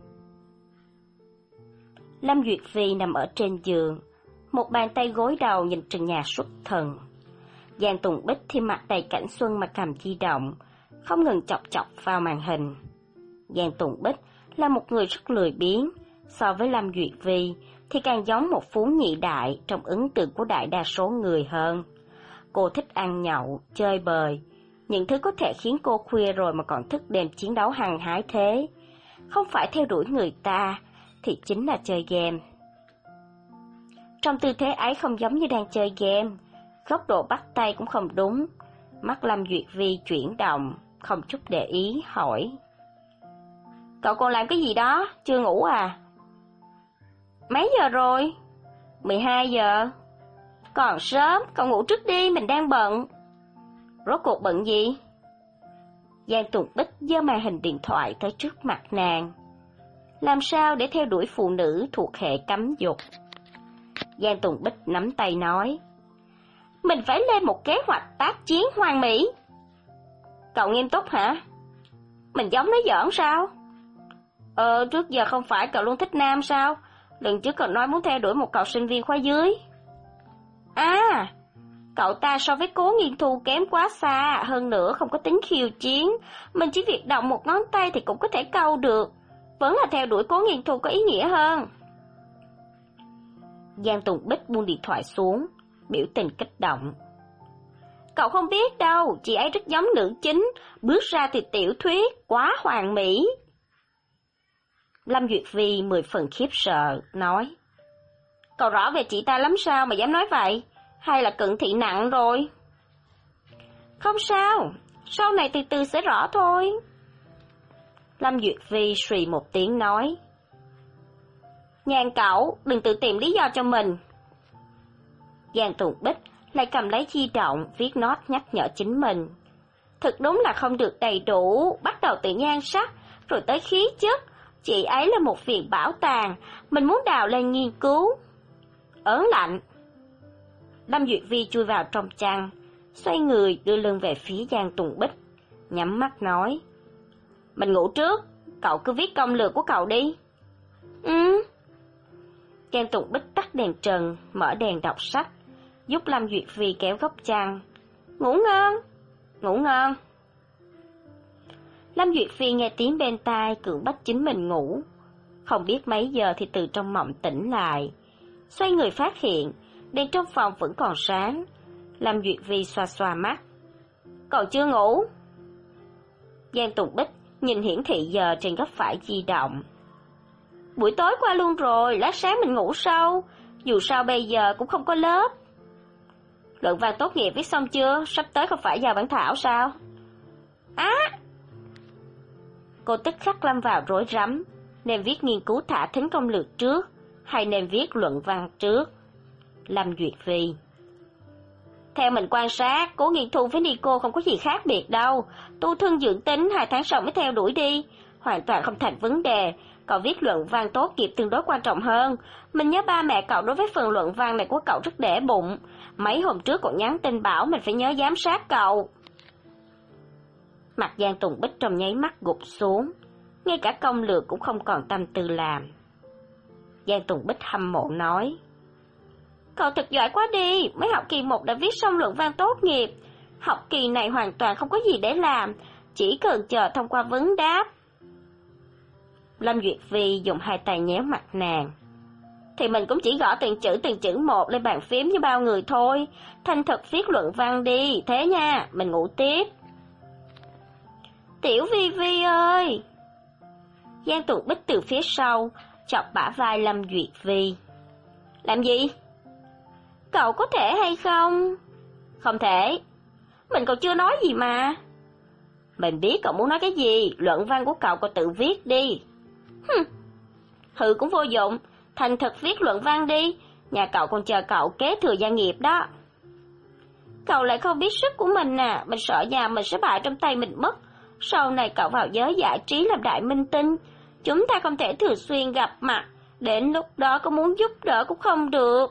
Lâm Duyệt Vi nằm ở trên giường, một bàn tay gối đầu nhìn trần nhà xuất thần. Giang Tùng Bích thì mặt đầy cảnh xuân mà cầm di động, không ngừng chọc chọc vào màn hình. Giang Tùng Bích là một người rất lười biếng, so với Lâm Duyệt Vi thì càng giống một phú nhị đại trong ấn tượng của đại đa số người hơn. Cô thích ăn nhậu, chơi bời, những thứ có thể khiến cô khuya rồi mà còn thức đêm chiến đấu hăng hái thế. Không phải theo đuổi người ta, thì chính là chơi game. Trong tư thế ấy không giống như đang chơi game, góc độ bắt tay cũng không đúng. Mắt Lâm Duyệt Vi chuyển động, không chút để ý, hỏi. Cậu còn làm cái gì đó, chưa ngủ à? Mấy giờ rồi? mười hai giờ. Còn sớm, cậu ngủ trước đi, mình đang bận. Rốt cuộc bận gì? Giang Tùng Bích giơ màn hình điện thoại tới trước mặt nàng. Làm sao để theo đuổi phụ nữ thuộc hệ cấm dục? Giang Tùng Bích nắm tay nói. Mình phải lên một kế hoạch tác chiến hoàn mỹ. Cậu nghiêm túc hả? Mình giống nói giỡn sao? Ờ, trước giờ không phải cậu luôn thích nam sao? Lần trước cậu nói muốn theo đuổi một cậu sinh viên khóa dưới. À, cậu ta so với Cố Nghiên Thu kém quá xa, hơn nữa không có tính khiêu chiến. Mình chỉ việc động một ngón tay thì cũng có thể câu được. Vẫn là theo đuổi Cố Nghiên Thu có ý nghĩa hơn. Giang Tùng Bích buông điện thoại xuống, biểu tình kích động. Cậu không biết đâu, chị ấy rất giống nữ chính, bước ra từ tiểu thuyết, quá hoàn mỹ. Lâm Duyệt Vi mười phần khiếp sợ, nói. Cậu rõ về chị ta lắm sao mà dám nói vậy? Hay là cận thị nặng rồi? Không sao, sau này từ từ sẽ rõ thôi. Lâm Duyệt Vi suy một tiếng nói. Nhàn cậu, đừng tự tìm lý do cho mình. Giang Tùng Bích lại cầm lấy di động, viết nốt nhắc nhở chính mình. Thực đúng là không được đầy đủ, bắt đầu từ nhan sắc, rồi tới khí chất. Chị ấy là một viện bảo tàng, mình muốn đào lên nghiên cứu. Ớn lạnh. Lâm Duyệt Vi chui vào trong chăn, xoay người đưa lưng về phía Giang Tùng Bích, nhắm mắt nói. Mình ngủ trước, cậu cứ viết công lược của cậu đi. Ừ. Giang Tùng Bích tắt đèn trần, mở đèn đọc sách, giúp Lâm Duyệt Phi kéo góc chăn. Ngủ ngon, ngủ ngon. Lâm Duyệt Phi nghe tiếng bên tai cưỡng bách chính mình ngủ. Không biết mấy giờ thì từ trong mộng tỉnh lại. Xoay người phát hiện, đèn trong phòng vẫn còn sáng. Lâm Duyệt Phi xoa xoa mắt. Cậu chưa ngủ? Giang Tùng Bích nhìn hiển thị giờ trên góc phải di động. Buổi tối qua luôn rồi, lát sáng mình ngủ sâu. Dù sao bây giờ cũng không có lớp. Luận văn tốt nghiệp viết xong chưa? Sắp tới không phải vào bản thảo sao? Á! À! Cô tức khắc lâm vào rối rắm. Nên viết nghiên cứu thả thính công lược trước, hay nên viết luận văn trước? Lâm Duyệt Phi. Theo mình quan sát, Cố Nghiên Thu với Nico không có gì khác biệt đâu. Tu thân dưỡng tính, hai tháng sau mới theo đuổi đi. Hoàn toàn không thành vấn đề. Cậu viết luận văn tốt nghiệp tương đối quan trọng hơn. Mình nhớ ba mẹ cậu đối với phần luận văn này của cậu rất để bụng. Mấy hôm trước còn nhắn tin bảo mình phải nhớ giám sát cậu. Mặt Giang Tùng Bích trong nháy mắt gục xuống. Ngay cả công lược cũng không còn tâm tư làm. Giang Tùng Bích hâm mộ nói. Cậu thật giỏi quá đi, mấy học kỳ một đã viết xong luận văn tốt nghiệp. Học kỳ này hoàn toàn không có gì để làm, chỉ cần chờ thông qua vấn đáp. Lâm Duyệt Phi dùng hai tay nhéo mặt nàng. Thì mình cũng chỉ gõ từng chữ từng chữ một lên bàn phím như bao người thôi. Thành thật viết luận văn đi, thế nha, mình ngủ tiếp. Tiểu Vi Vi ơi! Giang Tùng Bích từ phía sau, chọc bả vai Lâm Duyệt Phi. Làm gì? Cậu có thể hay không? Không thể. Mình còn chưa nói gì mà. Mình biết cậu muốn nói cái gì, luận văn của cậu cậu tự viết đi. Hừm. Hừ cũng vô dụng, thành thật viết luận văn đi, nhà cậu còn chờ cậu kế thừa gia nghiệp đó. Cậu lại không biết sức của mình à, mình sợ nhà mình sẽ bại trong tay mình mất. Sau này cậu vào giới giải trí làm đại minh tinh, chúng ta không thể thường xuyên gặp mặt, đến lúc đó có muốn giúp đỡ cũng không được.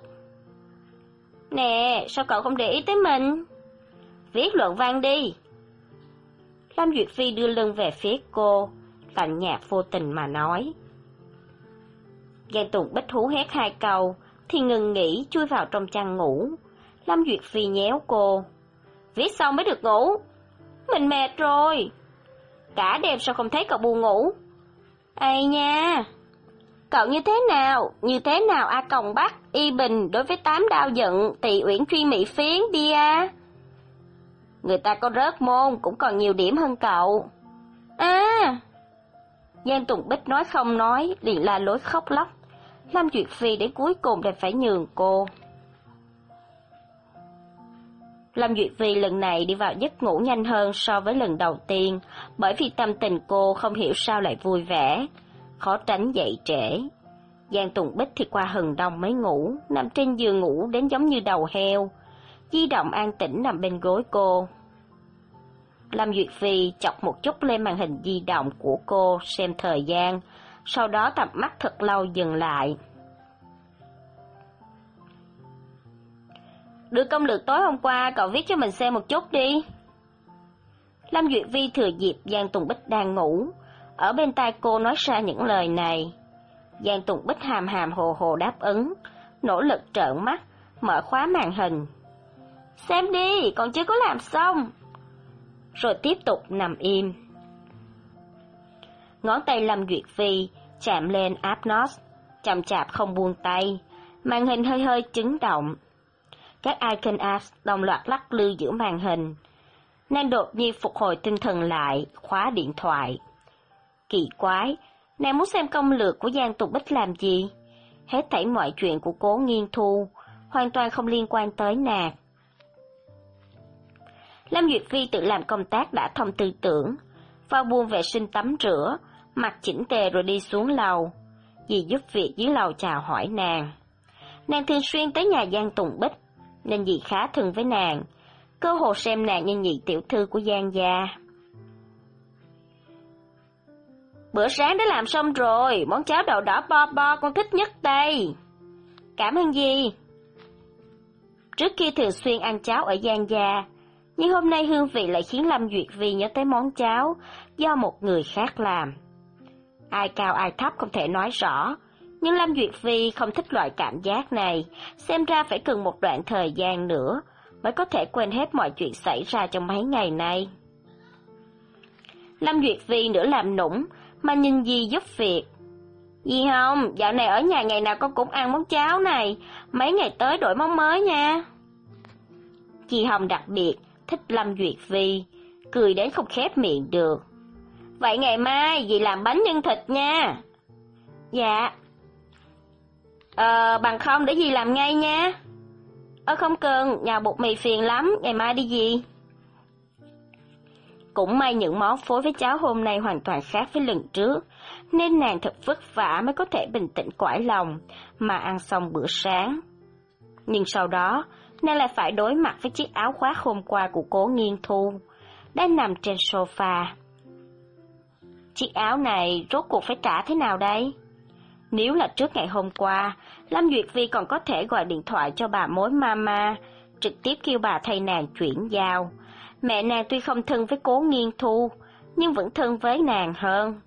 Nè, sao cậu không để ý tới mình? Viết luận văn đi. Lâm Duyệt Phi đưa lưng về phía cô, lạnh nhạt vô tình mà nói. Giang Tùng Bích hú hét hai câu, thì ngừng nghỉ chui vào trong chăn ngủ. Lâm Duyệt Phi nhéo cô. Viết xong mới được ngủ. Mình mệt rồi. Cả đêm sao không thấy cậu buồn ngủ? Ây nha! Cậu như thế nào? Như thế nào A Còng Bắc, Y Bình đối với tám đao giận, Tỳ Uyển truy mỹ phiến, bia? Người ta có rớt môn cũng còn nhiều điểm hơn cậu. À! Giang Tùng Bích nói không nói, liền la lối khóc lóc. Lâm Duyệt Phi đến cuối cùng đành phải nhường cô. Lâm Duyệt Phi lần này đi vào giấc ngủ nhanh hơn so với lần đầu tiên, bởi vì tâm tình cô không hiểu sao lại vui vẻ, khó tránh dậy trễ. Giang Tùng Bích thì qua hừng đông mới ngủ, nằm trên giường ngủ đến giống như đầu heo, di động an tĩnh nằm bên gối cô. Lâm Duyệt Phi chọc một chút lên màn hình di động của cô xem thời gian, sau đó tầm mắt thật lâu dừng lại. Đưa công lược tối hôm qua cậu viết cho mình xem một chút đi. Lâm Duyệt Phi thừa dịp Giang Tùng Bích đang ngủ, ở bên tai cô nói ra những lời này. Giang Tùng Bích hàm hàm hồ hồ đáp ứng, nỗ lực trợn mắt, mở khóa màn hình. Xem đi, còn chưa có làm xong. Rồi tiếp tục nằm im. Ngón tay Lâm Duyệt Phi chạm lên áp nốt, chậm chạp không buông tay, màn hình hơi hơi chấn động. Các icon apps đồng loạt lắc lư giữa màn hình. Nàng đột nhiên phục hồi tinh thần lại, khóa điện thoại. Kỳ quái, nàng muốn xem công lược của Giang Tùng Bích làm gì? Hết thảy mọi chuyện của Cố Nghiên Thu, hoàn toàn không liên quan tới nàng. Lâm Duyệt Phi tự làm công tác đã thông tư tưởng, vào buồng vệ sinh tắm rửa, mặc chỉnh tề rồi đi xuống lầu. Dì giúp việc dưới lầu chào hỏi nàng. Nàng thường xuyên tới nhà Giang Tùng Bích, nên dì khá thân với nàng, cơ hồ xem nàng như nhị tiểu thư của Giang gia. Bữa sáng đã làm xong rồi, món cháo đậu đỏ bo bo con thích nhất đây. Cảm ơn dì. Trước kia thường xuyên ăn cháo ở Giang gia, Nhưng hôm nay hương vị lại khiến Lâm Duyệt Vi nhớ tới món cháo do một người khác làm. Ai cao ai thấp không thể nói rõ, nhưng Lâm Duyệt Vi không thích loại cảm giác này, xem ra phải cần một đoạn thời gian nữa mới có thể quên hết mọi chuyện xảy ra trong mấy ngày nay. Lâm Duyệt Vi nửa làm nũng mà nhìn dì giúp việc. Dì không, dạo này ở nhà ngày nào con cũng ăn món cháo này, mấy ngày tới đổi món mới nha. Dì Hồng đặc biệt thích Lâm Duyệt Vi, cười đến không khép miệng được. Vậy ngày mai dì làm bánh nhân thịt nha. Dạ. Ờ, bằng không để dì làm ngay nha. Ờ không cần, nhào bột mì phiền lắm, ngày mai đi dì. Cũng may những món phối với cháo hôm nay hoàn toàn khác với lần trước, nên nàng thật vất vả mới có thể bình tĩnh quải lòng mà ăn xong bữa sáng. Nhưng sau đó, nàng lại phải đối mặt với chiếc áo khoác hôm qua của Cố Nghiên Thu, đang nằm trên sofa. Chiếc áo này rốt cuộc phải trả thế nào đây? Nếu là trước ngày hôm qua, Lâm Duyệt Vi còn có thể gọi điện thoại cho bà mối mama, trực tiếp kêu bà thay nàng chuyển giao. Mẹ nàng tuy không thân với Cố Nghiên Thu, nhưng vẫn thân với nàng hơn.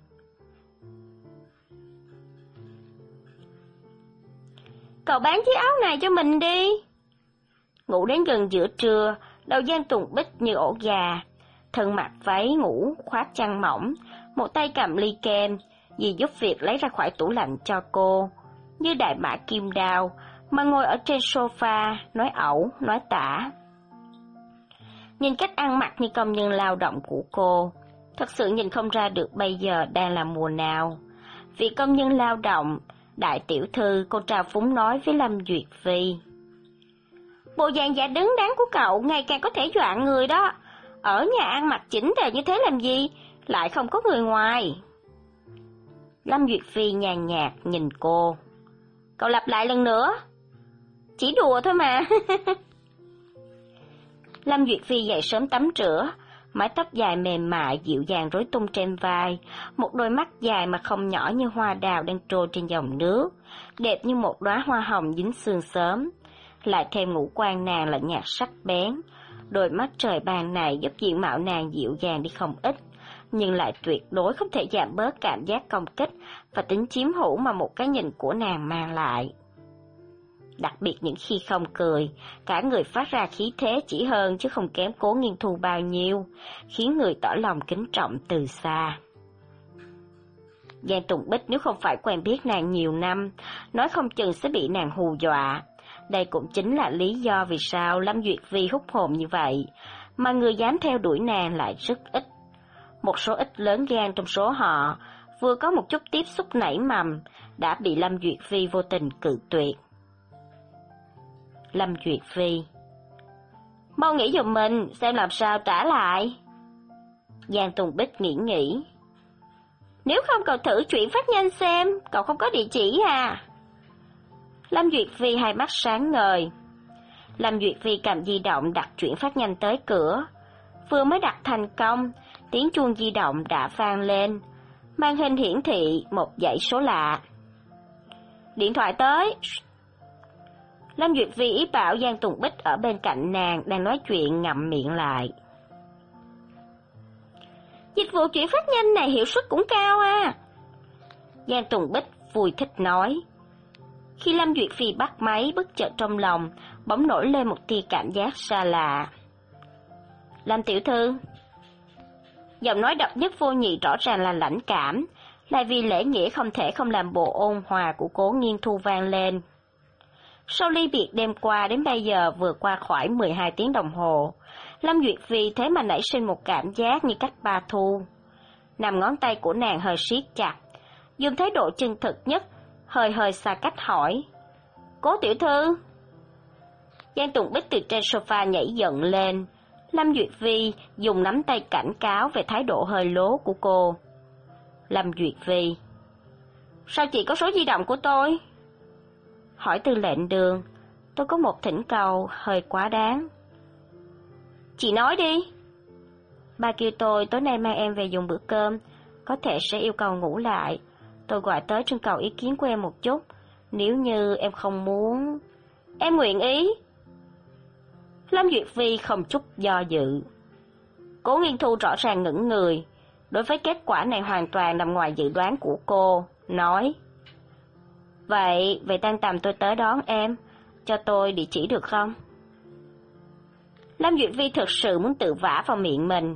Cậu bán chiếc áo này cho mình đi. Ngủ đến gần giữa trưa, đầu Giang Tùng Bích như ổ gà, thân mặc váy ngủ khoác chăn mỏng, một tay cầm ly kem, dì giúp việc lấy ra khỏi tủ lạnh cho cô, như đại mã kim đao, mà ngồi ở trên sofa, nói ẩu, nói tả. Nhìn cách ăn mặc như công nhân lao động của cô, thật sự nhìn không ra được bây giờ đang là mùa nào. Vì công nhân lao động, đại tiểu thư cô trào phúng nói với Lâm Duyệt Vi. Bộ dạng giả đứng đắn của cậu ngày càng có thể dọa người đó. Ở nhà ăn mặc chỉnh tề như thế làm gì, lại không có người ngoài. Lâm Duyệt Vi nhàn nhạt nhìn cô. Cậu lặp lại lần nữa. Chỉ đùa thôi mà. Lâm Duyệt Vi dậy sớm tắm rửa, mái tóc dài mềm mại dịu dàng rối tung trên vai, một đôi mắt dài mà không nhỏ như hoa đào đang trôi trên dòng nước, đẹp như một đóa hoa hồng dính sương sớm. Lại thêm ngũ quan nàng là nhạt sắc bén, đôi mắt trời ban này giúp diện mạo nàng dịu dàng đi không ít, nhưng lại tuyệt đối không thể giảm bớt cảm giác công kích và tính chiếm hữu mà một cái nhìn của nàng mang lại. Đặc biệt những khi không cười, cả người phát ra khí thế chỉ hơn chứ không kém Cố Nghiên Thu bao nhiêu, khiến người tỏ lòng kính trọng từ xa. Giang Tùng Bích nếu không phải quen biết nàng nhiều năm, nói không chừng sẽ bị nàng hù dọa. Đây cũng chính là lý do vì sao Lâm Duyệt Vi hút hồn như vậy, mà người dám theo đuổi nàng lại rất ít. Một số ít lớn gan trong số họ, vừa có một chút tiếp xúc nảy mầm, đã bị Lâm Duyệt Vi vô tình cự tuyệt. Lâm Duyệt Vi: mau nghĩ giùm mình, xem làm sao trả lại. Giang Tùng Bích nghĩ nghĩ. Nếu không cậu thử chuyển phát nhanh xem, cậu không có địa chỉ à? Lâm Duyệt Vi hai mắt sáng ngời. Lâm Duyệt Vi cầm di động đặt chuyển phát nhanh tới cửa. Vừa mới đặt thành công, tiếng chuông di động đã vang lên, màn hình hiển thị một dãy số lạ. Điện thoại tới. Lâm Duyệt Vi ý bảo Giang Tùng Bích ở bên cạnh nàng đang nói chuyện ngậm miệng lại. Dịch vụ chuyển phát nhanh này hiệu suất cũng cao à. Giang Tùng Bích vui thích nói. Khi Lâm Duyệt Vi bắt máy, bất chợt trong lòng bỗng nổi lên một tia cảm giác xa lạ. Lâm tiểu thư. Giọng nói độc nhất vô nhị rõ ràng là lãnh cảm, lại vì lễ nghĩa không thể không làm bộ ôn hòa của Cố Nghiên Thu vang lên. Sau ly biệt đêm qua đến bây giờ vừa qua khoảng mười hai tiếng đồng hồ, Lâm Duyệt Vi thế mà nảy sinh một cảm giác như cách ba thu. Nằm ngón tay của nàng hơi siết chặt, dùng thái độ chân thực nhất, hơi hơi xa cách hỏi. Cố tiểu thư. Giang Tùng Bích từ trên sofa nhảy dựng lên. Lâm Duyệt Vi dùng nắm tay cảnh cáo về thái độ hơi lố của cô. Lâm Duyệt Vi: sao chị có số di động của tôi? Hỏi Tư lệnh Đường, tôi có một thỉnh cầu hơi quá đáng. Chị nói đi. Ba kêu tôi tối nay mang em về dùng bữa cơm, có thể sẽ yêu cầu ngủ lại. Tôi gọi tới trưng cầu ý kiến của em một chút, nếu như em không muốn. Em nguyện ý. Lâm Duyệt Vi không chút do dự. Cố Nghiên Thu rõ ràng ngẩn người, đối với kết quả này hoàn toàn nằm ngoài dự đoán của cô, nói: Vậy, vậy tan tầm tôi tới đón em, cho tôi địa chỉ được không? Lâm Duyệt Vi thực sự muốn tự vả vào miệng mình.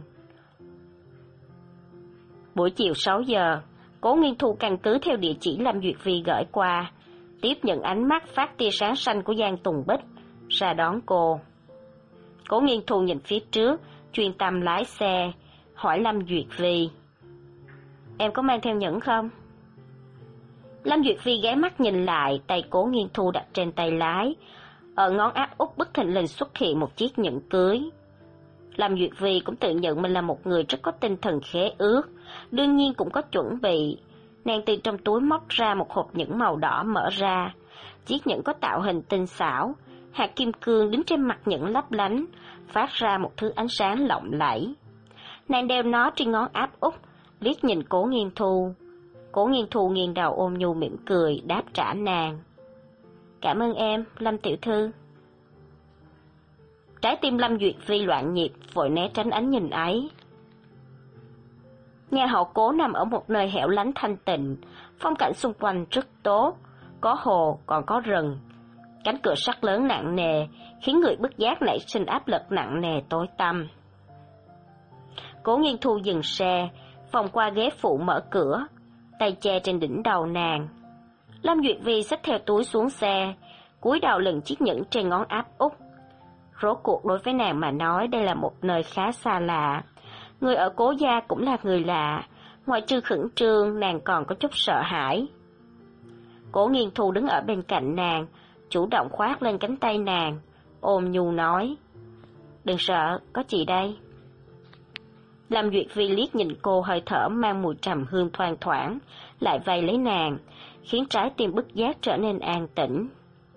Buổi chiều sáu giờ, Cố Nghiên Thu căn cứ theo địa chỉ Lâm Duyệt Vi gửi qua, tiếp nhận ánh mắt phát tia sáng xanh của Giang Tùng Bích, ra đón cô. Cố Nghiên Thu nhìn phía trước, chuyên tâm lái xe, hỏi Lâm Duyệt Vi: Em có mang theo nhẫn không? Lâm Duyệt Vi ghé mắt nhìn lại, tay Cố Nghiên Thu đặt trên tay lái, ở ngón áp út bất thình lình xuất hiện một chiếc nhẫn cưới. Lâm Duyệt Vi cũng tự nhận mình là một người rất có tinh thần khế ước, đương nhiên cũng có chuẩn bị. Nàng từ trong túi móc ra một hộp nhẫn màu đỏ mở ra. Chiếc nhẫn có tạo hình tinh xảo, hạt kim cương đính trên mặt nhẫn lấp lánh, phát ra một thứ ánh sáng lộng lẫy. Nàng đeo nó trên ngón áp út, liếc nhìn Cố Nghiên Thu. Cố Nghiên Thu nghiêng đầu ôm nhu mỉm cười, đáp trả nàng: Cảm ơn em, Lâm tiểu thư. Trái tim Lâm Duyệt Vi loạn nhịp, vội né tránh ánh nhìn ấy. Nhà họ Cố nằm ở một nơi hẻo lánh thanh tịnh, phong cảnh xung quanh rất tốt, có hồ còn có rừng. Cánh cửa sắt lớn nặng nề, khiến người bất giác nảy sinh áp lực nặng nề tối tăm. Cố Nghiên Thu dừng xe, vòng qua ghế phụ mở cửa, tay che trên đỉnh đầu nàng. Lâm Duyệt Vi xách theo túi xuống xe, cúi đầu lần chiếc nhẫn trên ngón áp út. Rốt cuộc đối với nàng mà nói đây là một nơi khá xa lạ. Người ở Cố gia cũng là người lạ, ngoại trừ khẩn trương, nàng còn có chút sợ hãi. Cố Nghiên Thu đứng ở bên cạnh nàng, chủ động khoác lên cánh tay nàng, ôm nhu nói: Đừng sợ, có chị đây. Lâm Duyệt Vi liếc nhìn cô, hơi thở mang mùi trầm hương thoang thoảng, lại vây lấy nàng, khiến trái tim bất giác trở nên an tĩnh.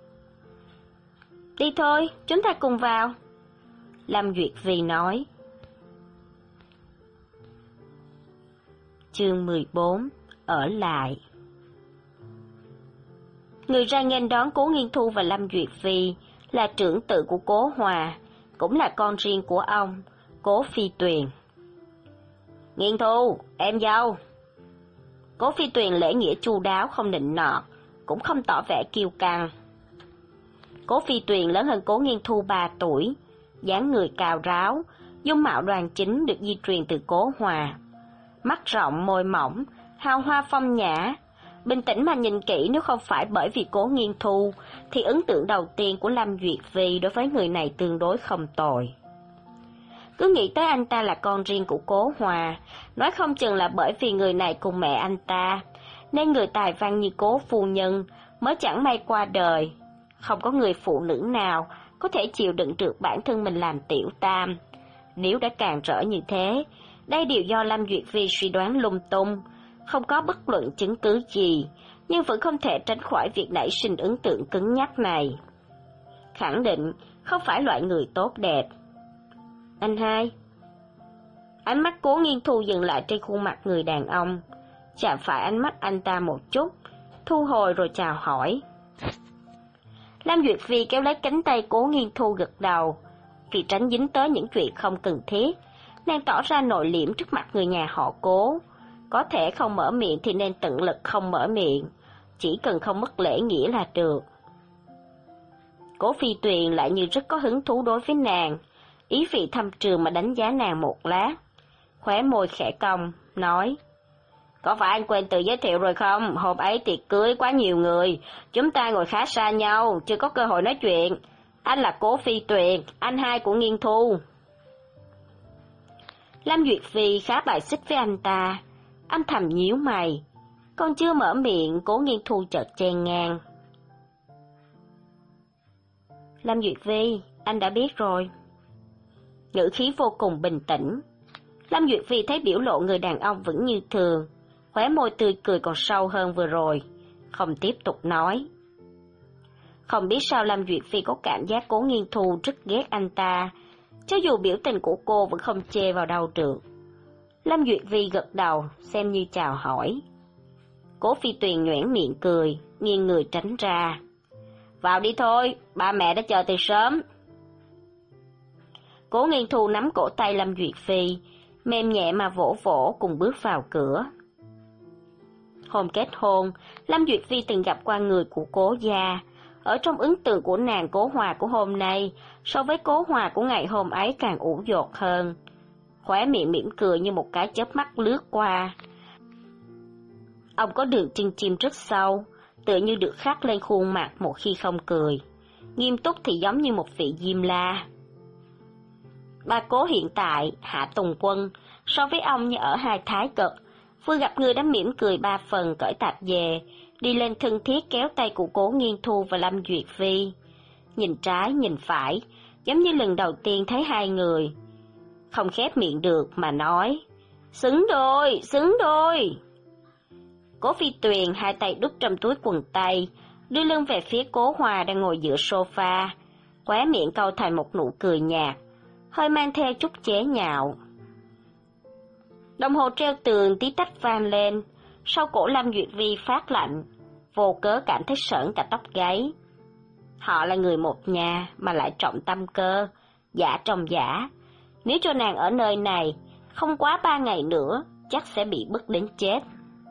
Đi thôi, chúng ta cùng vào. Lâm Duyệt Vi nói. Chương mười bốn. Ở lại. Người ra nghênh đón Cố Nghiên Thu và Lâm Duyệt Vi là trưởng tử của Cố Hòa, cũng là con riêng của ông, Cố Phi Tuyền. Nghiên Thu, em dâu. Cố Phi Tuyền lễ nghĩa chu đáo, không nịnh nọt, cũng không tỏ vẻ kiêu căng. Cố Phi Tuyền lớn hơn Cố Nghiên Thu ba tuổi, dáng người cao ráo, dung mạo đoan chính được di truyền từ Cố Hòa. Mắt rộng, môi mỏng, hào hoa phong nhã. Bình tĩnh mà nhìn kỹ, nếu không phải bởi vì Cố Nghiên Thu, thì ấn tượng đầu tiên của Lâm Duyệt Vi đối với người này tương đối không tồi. Cứ nghĩ tới anh ta là con riêng của Cố Hòa, nói không chừng là bởi vì người này cùng mẹ anh ta, nên người tài văn như Cố phu nhân mới chẳng may qua đời. Không có người phụ nữ nào có thể chịu đựng được bản thân mình làm tiểu tam. Nếu đã càn rỡ như thế, đây đều do Lâm Duyệt Vi suy đoán lung tung, không có bất luận chứng cứ gì, nhưng vẫn không thể tránh khỏi việc nảy sinh ấn tượng cứng nhắc này. Khẳng định không phải loại người tốt đẹp. Anh hai. Ánh mắt Cố Nghiên Thu dừng lại trên khuôn mặt người đàn ông, chạm phải ánh mắt anh ta một chút, thu hồi rồi chào hỏi. Lâm Duyệt Vi kéo lấy cánh tay Cố Nghiên Thu gật đầu, vì tránh dính tới những chuyện không cần thiết, nàng tỏ ra nội liễm trước mặt người nhà họ Cố. Có thể không mở miệng thì nên tận lực không mở miệng, chỉ cần không mất lễ nghĩa là được. Cố Phi Tuyền lại như rất có hứng thú đối với nàng, ý vị thâm trường mà đánh giá nàng một lát, khóe môi khẽ cong, nói: Có phải anh quên tự giới thiệu rồi không? Hôm ấy tiệc cưới quá nhiều người, chúng ta ngồi khá xa nhau, chưa có cơ hội nói chuyện. Anh là Cố Phi Tuyền, anh hai của Nghiên Thu. Lâm Duyệt Vi khá bài xích với anh ta, âm thầm nhíu mày, còn chưa mở miệng, Cố Nghiên Thu chợt chen ngang. Lâm Duyệt Vi, anh đã biết rồi. Ngữ khí vô cùng bình tĩnh. Lâm Duyệt Vi thấy biểu lộ người đàn ông vẫn như thường, khóe môi tươi cười còn sâu hơn vừa rồi, không tiếp tục nói. Không biết sao Lâm Duyệt Vi có cảm giác Cố Nghiên Thu rất ghét anh ta, cho dù biểu tình của cô vẫn không chê vào đâu được. Lâm Duyệt Vi gật đầu, xem như chào hỏi. Cố Phi Tuyền nhoẻn miệng cười, nghiêng người tránh ra. Vào đi thôi, ba mẹ đã chờ từ sớm. Cố Nghiên Thu nắm cổ tay Lâm Duyệt Phi, mềm nhẹ mà vỗ vỗ cùng bước vào cửa. Hôm kết hôn, Lâm Duyệt Phi từng gặp qua người của Cố gia. Ở trong ấn tượng của nàng, Cố Hòa của hôm nay so với Cố Hòa của ngày hôm ấy càng ủ dột hơn. Khóe miệng mỉm cười như một cái chớp mắt lướt qua. Ông có đường chân chim rất sâu, tựa như được khắc lên khuôn mặt một khi không cười. Nghiêm túc thì giống như một vị diêm la. Ba Cố hiện tại, Hạ Tùng Quân, so với ông như ở hai thái cực. Vừa gặp người đã mỉm cười ba phần, cởi tạp dề, đi lên thân thiết kéo tay của Cố Nghiên Thu và Lâm Duyệt Phi. Nhìn trái, nhìn phải, giống như lần đầu tiên thấy hai người. Không khép miệng được mà nói, xứng đôi, xứng đôi. Cố Phi Tuyền hai tay đút trong túi quần tây, đưa lưng về phía Cố Hòa đang ngồi giữa sofa, khóe miệng cau thành một nụ cười nhạt, hơi mang theo chút chế nhạo. Đồng hồ treo tường tí tách vang lên, sau cổ Lâm Duyệt Vi phát lạnh, vô cớ cảm thấy sởn cả tóc gáy. Họ là người một nhà mà lại trọng tâm cơ, giả trong giả. Nếu cho nàng ở nơi này, không quá ba ngày nữa, chắc sẽ bị bức đến chết.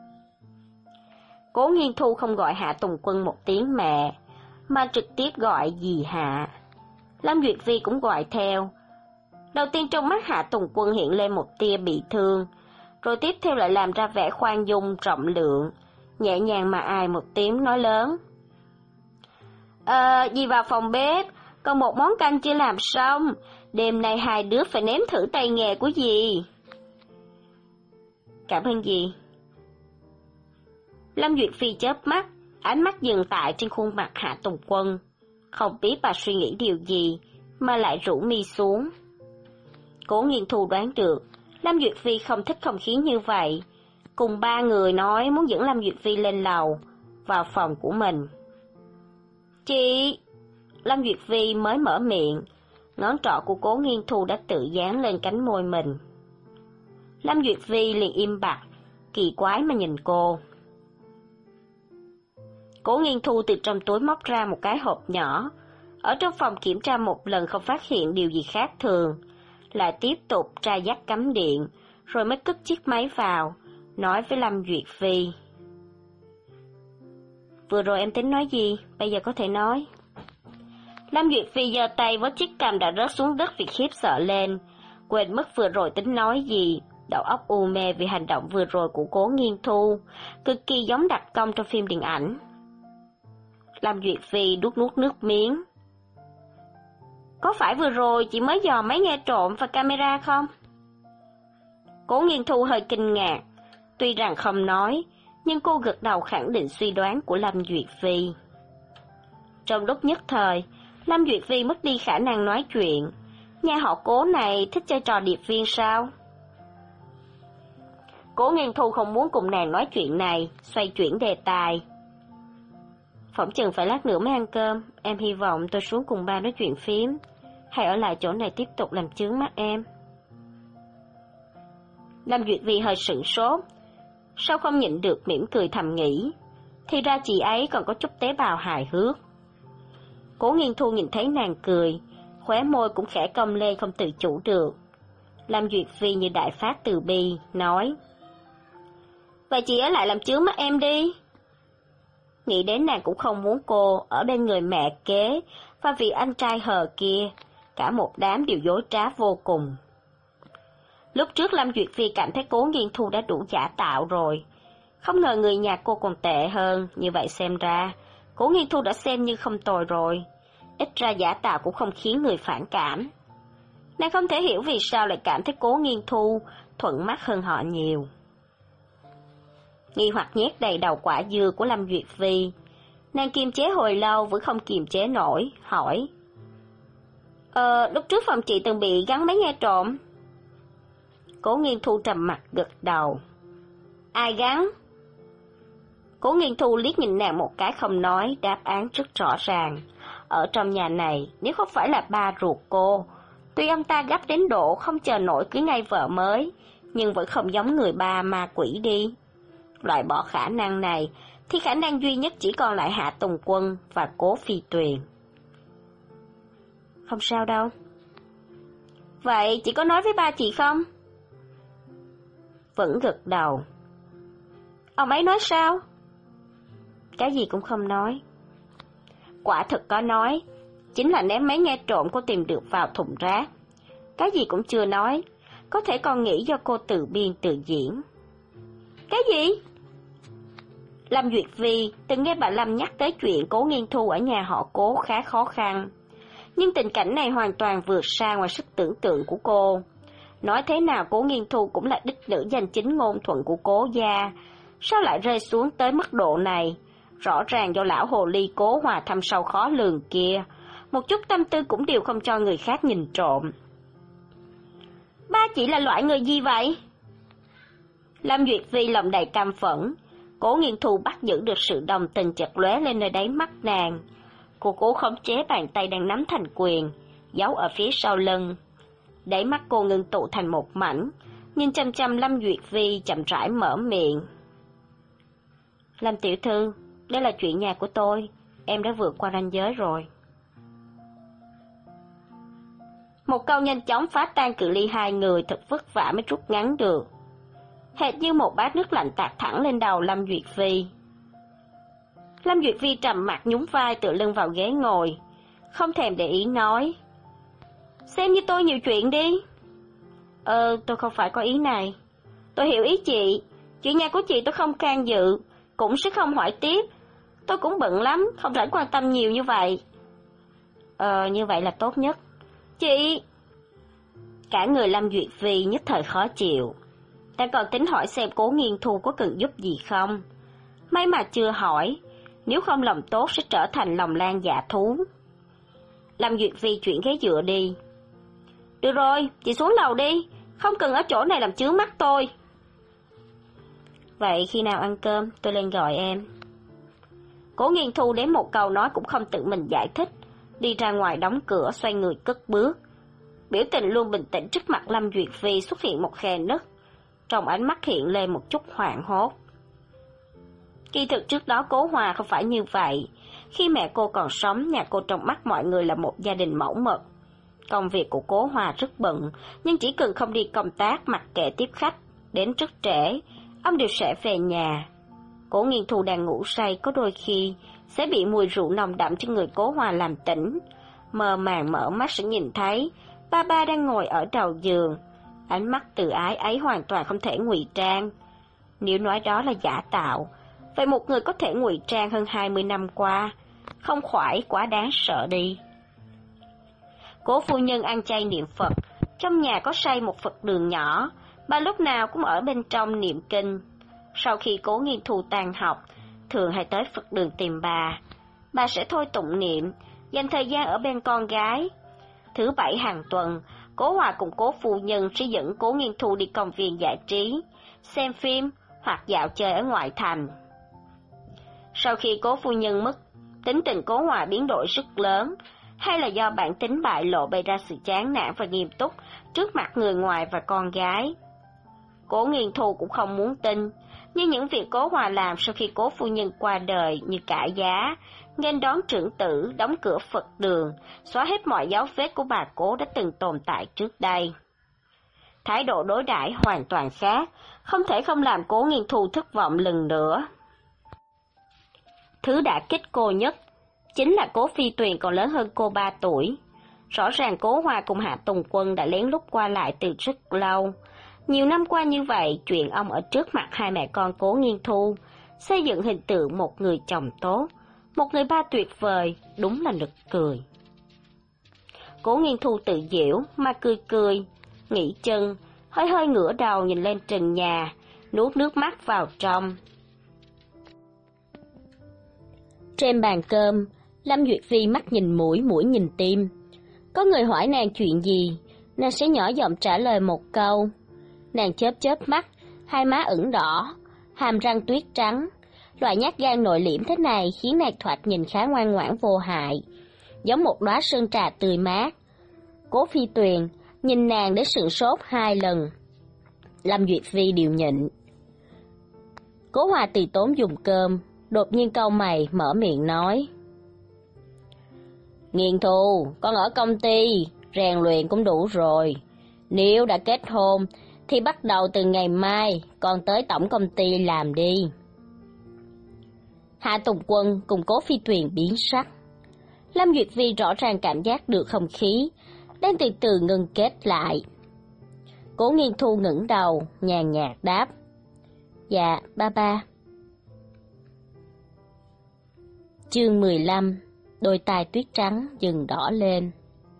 Cố Nghiên Thu không gọi Hạ Tùng Quân một tiếng mẹ, mà trực tiếp gọi dì Hạ. Lâm Duyệt Vi cũng gọi theo. Đầu tiên trong mắt Hạ Tùng Quân hiện lên một tia bị thương, rồi tiếp theo lại làm ra vẻ khoan dung rộng lượng, nhẹ nhàng mà ai một tiếng nói lớn. Ờ, dì vào phòng bếp, còn một món canh chưa làm xong, đêm nay hai đứa phải nếm thử tay nghề của dì. Cảm ơn dì. Lâm Duyệt Phi chớp mắt, ánh mắt dừng tại trên khuôn mặt Hạ Tùng Quân. Không biết bà suy nghĩ điều gì, mà lại rũ mi xuống. Cố Nghiên Thu đoán được, Lâm Duyệt Phi không thích không khí như vậy. Cùng ba người nói muốn dẫn Lâm Duyệt Phi lên lầu, vào phòng của mình. Chị... Lâm Duyệt Phi mới mở miệng, ngón trỏ của Cố Nghiên Thu đã tự dán lên cánh môi mình. Lâm Duyệt Phi liền im bặt, kỳ quái mà nhìn cô. Cố Nghiên Thu từ trong túi móc ra một cái hộp nhỏ, ở trong phòng kiểm tra một lần không phát hiện điều gì khác thường, lại tiếp tục tra dắt cắm điện, rồi mới cất chiếc máy vào, nói với Lâm Duyệt Phi. Vừa rồi em tính nói gì, bây giờ có thể nói. Lâm Duyệt Phi giơ tay với chiếc cằm đã rớt xuống đất vì khiếp sợ lên, quên mất vừa rồi tính nói gì, đầu óc u mê vì hành động vừa rồi của Cố Nghiên Thu, cực kỳ giống đặc công trong phim điện ảnh. Lâm Duyệt Phi nuốt nuốt nước miếng. Có phải vừa rồi chị mới dò máy nghe trộm và camera không? Cố Nghiên Thu hơi kinh ngạc, tuy rằng không nói, nhưng cô gật đầu khẳng định suy đoán của Lâm Duyệt Phi. Trong lúc nhất thời, Lâm Duyệt Phi mất đi khả năng nói chuyện. Nhà họ Cố này thích chơi trò điệp viên sao? Cố Nghiên Thu không muốn cùng nàng nói chuyện này, xoay chuyển đề tài. Phỏng chừng phải lát nữa mới ăn cơm, em hy vọng tôi xuống cùng ba nói chuyện phím, hay ở lại chỗ này tiếp tục làm chướng mắt em. Lâm Duyệt Vi hơi sửng sốt, sao không nhịn được mỉm cười thầm nghĩ, thì ra chị ấy còn có chút tế bào hài hước. Cố Nghiên Thu nhìn thấy nàng cười, khóe môi cũng khẽ cong lên không tự chủ được. Lâm Duyệt Vi như đại phát từ bi, nói, vậy chị ở lại làm chướng mắt em đi. Nghĩ đến nàng cũng không muốn cô ở bên người mẹ kế, và vì anh trai hờ kia, cả một đám đều dối trá vô cùng. Lúc trước Lâm Duyệt Phi cảm thấy Cố Nghiên Thu đã đủ giả tạo rồi, không ngờ người nhà cô còn tệ hơn, như vậy xem ra, Cố Nghiên Thu đã xem như không tồi rồi, ít ra giả tạo cũng không khiến người phản cảm. Nàng không thể hiểu vì sao lại cảm thấy Cố Nghiên Thu thuận mắt hơn họ nhiều. Nghi hoặc nhét đầy đầu quả dưa của Lâm Duyệt Phi, nàng kiềm chế hồi lâu vẫn không kiềm chế nổi, hỏi. Ờ, lúc trước phòng chị từng bị gắn máy nghe trộm. Cố Nghiên Thu trầm mặt gật đầu. Ai gắn? Cố Nghiên Thu liếc nhìn nàng một cái không nói, đáp án rất rõ ràng. Ở trong nhà này, nếu không phải là ba ruột cô, tuy ông ta gấp đến độ không chờ nổi cưới ngay vợ mới, nhưng vẫn không giống người ba ma quỷ đi. Loại bỏ khả năng này, thì khả năng duy nhất chỉ còn lại Hạ Tùng Quân và Cố Phi Tuyền. Không sao đâu. Vậy chị có nói với ba chị không? Vẫn gật đầu. Ông ấy nói sao? Cái gì cũng không nói. Quả thực có nói, chính là ném máy nghe trộm cô tìm được vào thùng rác. Cái gì cũng chưa nói, có thể còn nghĩ do cô tự biên tự diễn. Cái gì? Lâm Duyệt Vi từng nghe bà Lâm nhắc tới chuyện Cố Nghiên Thu ở nhà họ Cố khá khó khăn. Nhưng tình cảnh này hoàn toàn vượt xa ngoài sức tưởng tượng của cô. Nói thế nào Cố Nghiên Thu cũng là đích nữ danh chính ngôn thuận của Cố gia. Sao lại rơi xuống tới mức độ này? Rõ ràng do lão hồ ly Cố Hòa thăm sâu khó lường kia. Một chút tâm tư cũng đều không cho người khác nhìn trộm. Ba chị là loại người gì vậy? Lâm Duyệt Vi lòng đầy căm phẫn. Cố Nghiên Thu bắt giữ được sự đồng tình chợt lóe lên nơi đáy mắt nàng. Cô cố khống chế bàn tay đang nắm thành quyền, giấu ở phía sau lưng. Đáy mắt cô ngưng tụ thành một mảnh, nhìn chăm chăm Lâm Duyệt Vi chậm rãi mở miệng. Lâm tiểu thư, đây là chuyện nhà của tôi, em đã vượt qua ranh giới rồi. Một câu nhanh chóng phá tan cự ly hai người thật vất vả mới rút ngắn được. Hệt như một bát nước lạnh tạt thẳng lên đầu Lâm Duyệt Vi. Lâm Duyệt Vi trầm mặt nhún vai tựa lưng vào ghế ngồi, không thèm để ý nói. Xem như tôi nhiều chuyện đi. Ờ, tôi không phải có ý này. Tôi hiểu ý chị, chuyện nhà của chị tôi không can dự, cũng sẽ không hỏi tiếp. Tôi cũng bận lắm, không rảnh quan tâm nhiều như vậy. Ờ, như vậy là tốt nhất. Chị... Cả người Lâm Duyệt Vi nhất thời khó chịu. Ta còn tính hỏi xem Cố Nghiên Thu có cần giúp gì không. May mà chưa hỏi, nếu không lòng tốt sẽ trở thành lòng lan dạ thú. Lâm Duyệt Vi chuyển ghế dựa đi. Được rồi, chị xuống lầu đi, không cần ở chỗ này làm chướng mắt tôi. Vậy khi nào ăn cơm, tôi lên gọi em. Cố Nghiên Thu đến một câu nói cũng không tự mình giải thích, đi ra ngoài đóng cửa xoay người cất bước. Biểu tình luôn bình tĩnh trước mặt Lâm Duyệt Vi xuất hiện một khe nứt, trong ánh mắt hiện lên một chút hoảng hốt. Kỳ thực trước đó Cố Hòa không phải như vậy. Khi mẹ cô còn sống, nhà cô trong mắt mọi người là một gia đình mẫu mực. Công việc của Cố Hòa rất bận, nhưng chỉ cần không đi công tác mặc kệ tiếp khách, đến rất trễ, ông đều sẽ về nhà. Cố Nghiên Thu đang ngủ say, có đôi khi sẽ bị mùi rượu nồng đậm trên người Cố Hòa làm tỉnh. Mơ màng mở mắt sẽ nhìn thấy ba ba đang ngồi ở đầu giường. Ánh mắt từ ái ấy hoàn toàn không thể ngụy trang. Nếu nói đó là giả tạo, vậy một người có thể ngụy trang hơn hai mươi năm qua, không khỏi quá đáng sợ đi. Cố phu nhân ăn chay niệm Phật, trong nhà có xây một Phật đường nhỏ, bà lúc nào cũng ở bên trong niệm kinh. Sau khi Cố Nghiên Thu tan học, thường hay tới Phật đường tìm bà. Bà sẽ thôi tụng niệm, dành thời gian ở bên con gái. Thứ bảy hàng tuần, Cố Hòa cùng Cố phu nhân sẽ dẫn Cố Nghiên Thu đi công viên giải trí, xem phim hoặc dạo chơi ở ngoại thành. Sau khi Cố phu nhân mất, tính tình Cố Hòa biến đổi rất lớn, hay là do bản tính bại lộ bày ra sự chán nản và nghiêm túc trước mặt người ngoài và con gái. Cố Nghiên Thu cũng không muốn tin, nhưng những việc Cố Hòa làm sau khi Cố phu nhân qua đời như cãi giá, nghênh đón trưởng tử, đóng cửa Phật đường, xóa hết mọi dấu vết của bà Cố đã từng tồn tại trước đây. Thái độ đối đãi hoàn toàn khác, không thể không làm Cố Nghiên Thu thất vọng lần nữa. Thứ đã kích cô nhất chính là Cố Phi Tuyền còn lớn hơn cô ba tuổi. Rõ ràng Cố Hòa cùng Hạ Tùng Quân đã lén lút qua lại từ rất lâu. Nhiều năm qua như vậy, chuyện ông ở trước mặt hai mẹ con Cố Nghiên Thu, xây dựng hình tượng một người chồng tốt, một người ba tuyệt vời, đúng là nực cười. Cố Nghiên Thu tự giễu mà cười cười, nghỉ chân, hơi hơi ngửa đầu nhìn lên trần nhà, nuốt nước mắt vào trong. Trên bàn cơm, Lâm Duyệt Vi mắt nhìn mũi, mũi nhìn tim. Có người hỏi nàng chuyện gì, nàng sẽ nhỏ giọng trả lời một câu. Nàng chớp chớp mắt, hai má ửng đỏ, hàm răng tuyết trắng. Loại nhát gan nội liễm thế này khiến nàng thoạt nhìn khá ngoan ngoãn vô hại, giống một đóa sơn trà tươi mát. Cố Phi Tuyền nhìn nàng để sửng sốt hai lần. Lâm Duyệt Vi điều nhịn. Cố Hòa tùy tốn dùng cơm, đột nhiên cau mày mở miệng nói. Nghiên Thu, con ở công ty, rèn luyện cũng đủ rồi, Nếu đã kết hôn, thì bắt đầu từ ngày mai, con tới tổng công ty làm đi. Hạ Tùng Quân cùng Cố Phi Tuyền biến sắc. Lâm Duyệt Vi rõ ràng cảm giác được không khí đang từ từ ngưng kết lại. Cố Nghiên Thu ngẩng đầu, nhàn nhạt đáp: Dạ, ba ba. Chương mười lăm. Đôi tai tuyết trắng dần đỏ lên.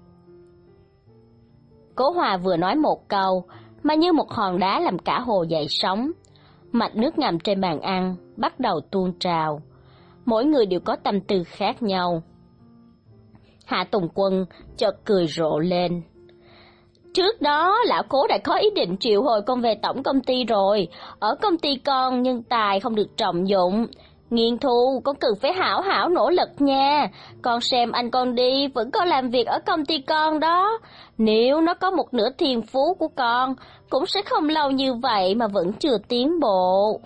Cố Hòa vừa nói một câu, mà như một hòn đá làm cả hồ dậy sóng. Mạch nước ngầm trên bàn ăn bắt đầu tuôn trào. Mỗi người đều có tâm tư khác nhau. Hạ Tùng Quân chợt cười rộ lên. Trước đó, lão Cố đã có ý định triệu hồi con về tổng công ty rồi. Ở công ty con, nhân tài không được trọng dụng. Nghiên Thu, con cần phải hảo hảo nỗ lực nha. Con xem anh con đi, vẫn có làm việc ở công ty con đó. Nếu nó có một nửa thiên phú của con, cũng sẽ không lâu như vậy mà vẫn chưa tiến bộ.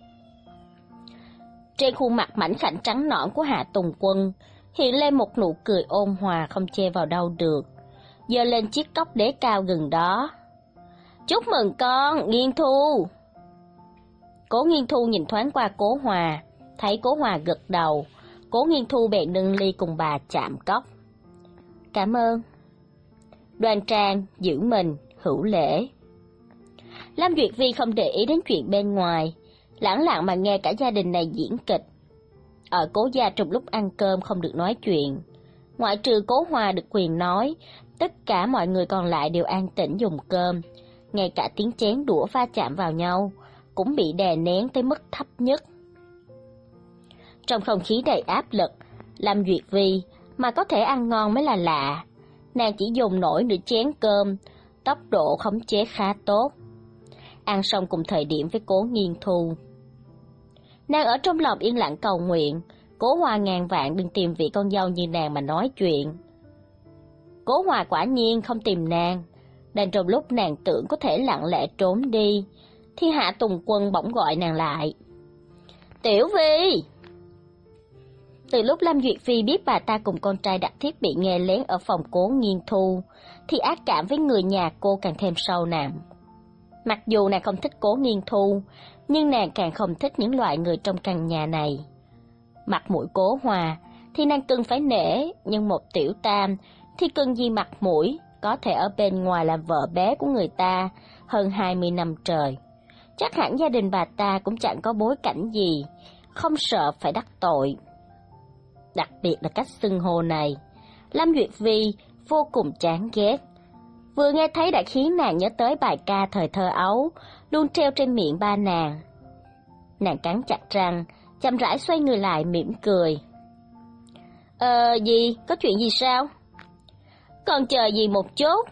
Trên khuôn mặt mảnh khảnh trắng nõn của Hạ Tùng Quân hiện lên một nụ cười ôn hòa không che vào đâu được, giơ lên chiếc cốc đế cao gần đó. Chúc mừng con, Nghiên Thu. Cố Nghiên Thu nhìn thoáng qua Cố Hòa, thấy Cố Hòa gật đầu, Cố Nghiên Thu bèn nâng ly cùng bà chạm cốc. Cảm ơn. Đoan trang, giữ mình, hữu lễ. Lâm Duyệt Vi không để ý đến chuyện bên ngoài, lẳng lặng mà nghe cả gia đình này diễn kịch. Ở Cố gia trong lúc ăn cơm không được nói chuyện, ngoại trừ Cố Hòa được quyền nói, tất cả mọi người còn lại đều an tĩnh dùng cơm, ngay cả tiếng chén đũa va chạm vào nhau cũng bị đè nén tới mức thấp nhất. Trong không khí đầy áp lực, Lâm Duyệt Vi mà có thể ăn ngon mới là lạ. Nàng chỉ dùng nổi nửa chén cơm, tốc độ khống chế khá tốt. Ăn xong cùng thời điểm với Cố Nghiên Thu. Nàng ở trong lòng yên lặng cầu nguyện, Cố Hòa ngàn vạn đừng tìm vị con dâu như nàng mà nói chuyện. Cố Hòa quả nhiên không tìm nàng, nên trong lúc nàng tưởng có thể lặng lẽ trốn đi, thì Hạ Tùng Quân bỗng gọi nàng lại. Tiểu Vi! Từ lúc Lâm Duyệt Phi biết bà ta cùng con trai đặt thiết bị nghe lén ở phòng Cố Nghiên Thu, thì ác cảm với người nhà cô càng thêm sâu nặng. Mặc dù nàng không thích Cố Nghiên Thu, nhưng nàng càng không thích những loại người trong căn nhà này. Mặt mũi Cố Hòa thì nàng cần phải nể, nhưng một tiểu tam thì cần gì mặt mũi, có thể ở bên ngoài làm vợ bé của người ta hơn hai mươi năm trời. Chắc hẳn gia đình bà ta cũng chẳng có bối cảnh gì, không sợ phải đắc tội. Đặc biệt là cách xưng hô này, Lâm Duyệt Vi vô cùng chán ghét. Vừa nghe thấy đã khiến nàng nhớ tới bài ca thời thơ ấu, luôn treo trên miệng ba nàng. Nàng cắn chặt răng, chậm rãi xoay người lại mỉm cười. Ờ, gì? Có chuyện gì sao? Còn chờ gì một chút?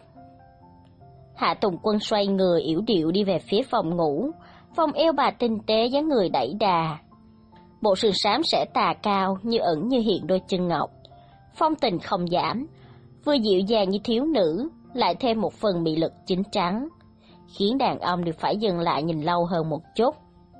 Hạ Tùng Quân xoay người yểu điệu đi về phía phòng ngủ, vòng eo bà tinh tế dáng người đẩy đà. Bộ sườn xám sẽ tà cao như ẩn như hiện đôi chân ngọc, phong tình không giảm, vừa dịu dàng như thiếu nữ, lại thêm một phần mị lực chín chắn, khiến đàn ông đều phải dừng lại nhìn lâu hơn một chút.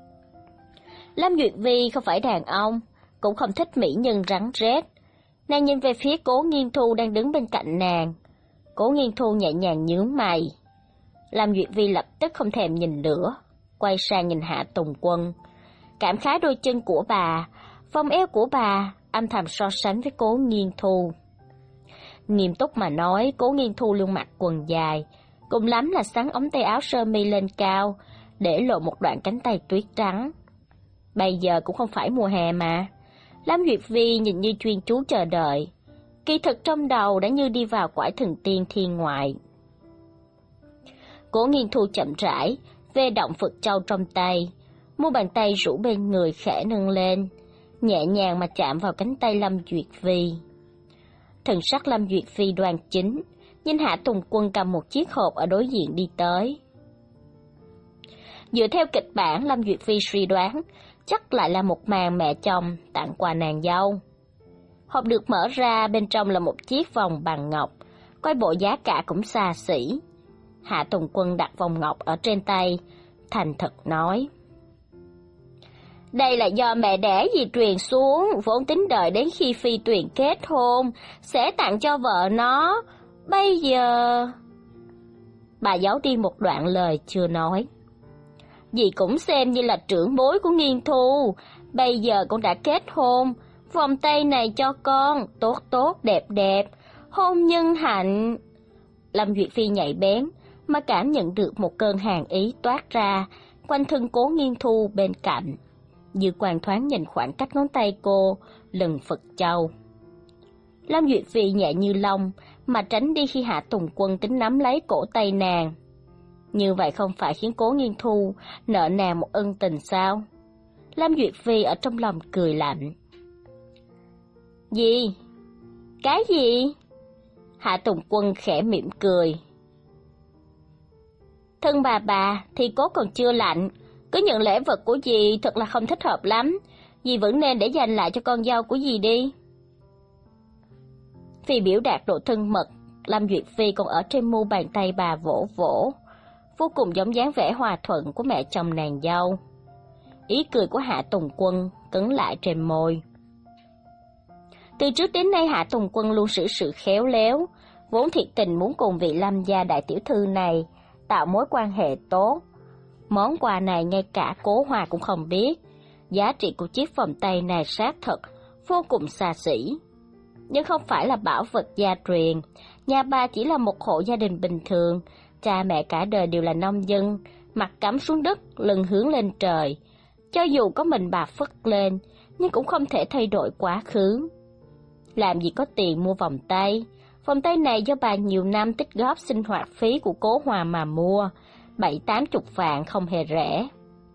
Lâm Duyệt Vi không phải đàn ông, cũng không thích mỹ nhân rắn rết. Nàng nhìn về phía Cố Nghiên Thu đang đứng bên cạnh nàng. Cố Nghiên Thu nhẹ nhàng nhướng mày. Lâm Duyệt Vi lập tức không thèm nhìn nữa, quay sang nhìn Hạ Tùng Quân, cảm khái đôi chân của bà, vòng eo của bà, âm thầm so sánh với Cố Nghiên Thu. Nghiêm túc mà nói, Cố Nghiên Thu luôn mặc quần dài, cùng lắm là xắn ống tay áo sơ mi lên cao, để lộ một đoạn cánh tay tuyết trắng. Bây giờ cũng không phải mùa hè mà. Lâm Duyệt Vi nhìn như chuyên chú chờ đợi, kỳ thực trong đầu đã như đi vào cõi thần tiên thiên ngoại. Cố Nghiên Thu chậm rãi vê động Phật châu trong tay, mu bàn tay rũ bên người khẽ nâng lên, nhẹ nhàng mà chạm vào cánh tay Lâm Duyệt Vi. Thần sắc Lâm Duyệt Vi đoan chính, nhìn Hạ Tùng Quân cầm một chiếc hộp ở đối diện đi tới. Dựa theo kịch bản, Lâm Duyệt Vi suy đoán chắc lại là một màn mẹ chồng tặng quà nàng dâu. Hộp được mở ra, bên trong là một chiếc vòng bằng ngọc, coi bộ giá cả cũng xa xỉ. Hạ Tùng Quân đặt vòng ngọc ở trên tay, thành thật nói. Đây là do mẹ đẻ di truyền xuống, vốn tính đợi đến khi Phi Tuyền kết hôn, sẽ tặng cho vợ nó. Bây giờ... Bà giấu đi một đoạn lời chưa nói. Dì cũng xem như là trưởng bối của Nghiên Thu, bây giờ con đã kết hôn, vòng tay này cho con, tốt tốt, đẹp đẹp, hôn nhân hạnh. Lâm Duyệt Phi nhạy bén, mà cảm nhận được một cơn hàn ý toát ra, quanh thân Cố Nghiên Thu bên cạnh. Dư Quang thoáng nhìn khoảng cách ngón tay cô, lừng phật châu. Lâm Duyệt Phi nhẹ như lông, mà tránh đi khi Hạ Tùng Quân tính nắm lấy cổ tay nàng. Như vậy không phải khiến Cố Nghiên Thu nợ nàng một ân tình sao? Lâm Duyệt Phi ở trong lòng cười lạnh. Gì? Cái gì? Hạ Tùng Quân khẽ mỉm cười. Thân bà bà thì Cố còn chưa lạnh, cứ nhận lễ vật của dì thật là không thích hợp lắm, dì vẫn nên để dành lại cho con dâu của dì đi. Vì biểu đạt độ thân mật, Lâm Duyệt Phi còn ở trên mu bàn tay bà vỗ vỗ, vô cùng giống dáng vẻ hòa thuận của mẹ chồng nàng dâu. Ý cười của Hạ Tùng Quân cứng lại trên môi. Từ trước đến nay Hạ Tùng Quân luôn xử sự khéo léo, vốn thiệt tình muốn cùng vị Lâm gia đại tiểu thư này tạo mối quan hệ tốt. Món quà này ngay cả Cố Hòa cũng không biết, giá trị của chiếc vòng tay này xác thật vô cùng xa xỉ. Nhưng không phải là bảo vật gia truyền, nhà bà chỉ là một hộ gia đình bình thường, cha mẹ cả đời đều là nông dân, mặt cắm xuống đất, lưng hướng lên trời. Cho dù có mình bà phất lên, nhưng cũng không thể thay đổi quá khứ. Làm gì có tiền mua vòng tay, vòng tay này do bà nhiều năm tích góp sinh hoạt phí của Cố Hòa mà mua, bảy tám chục vạn không hề rẻ.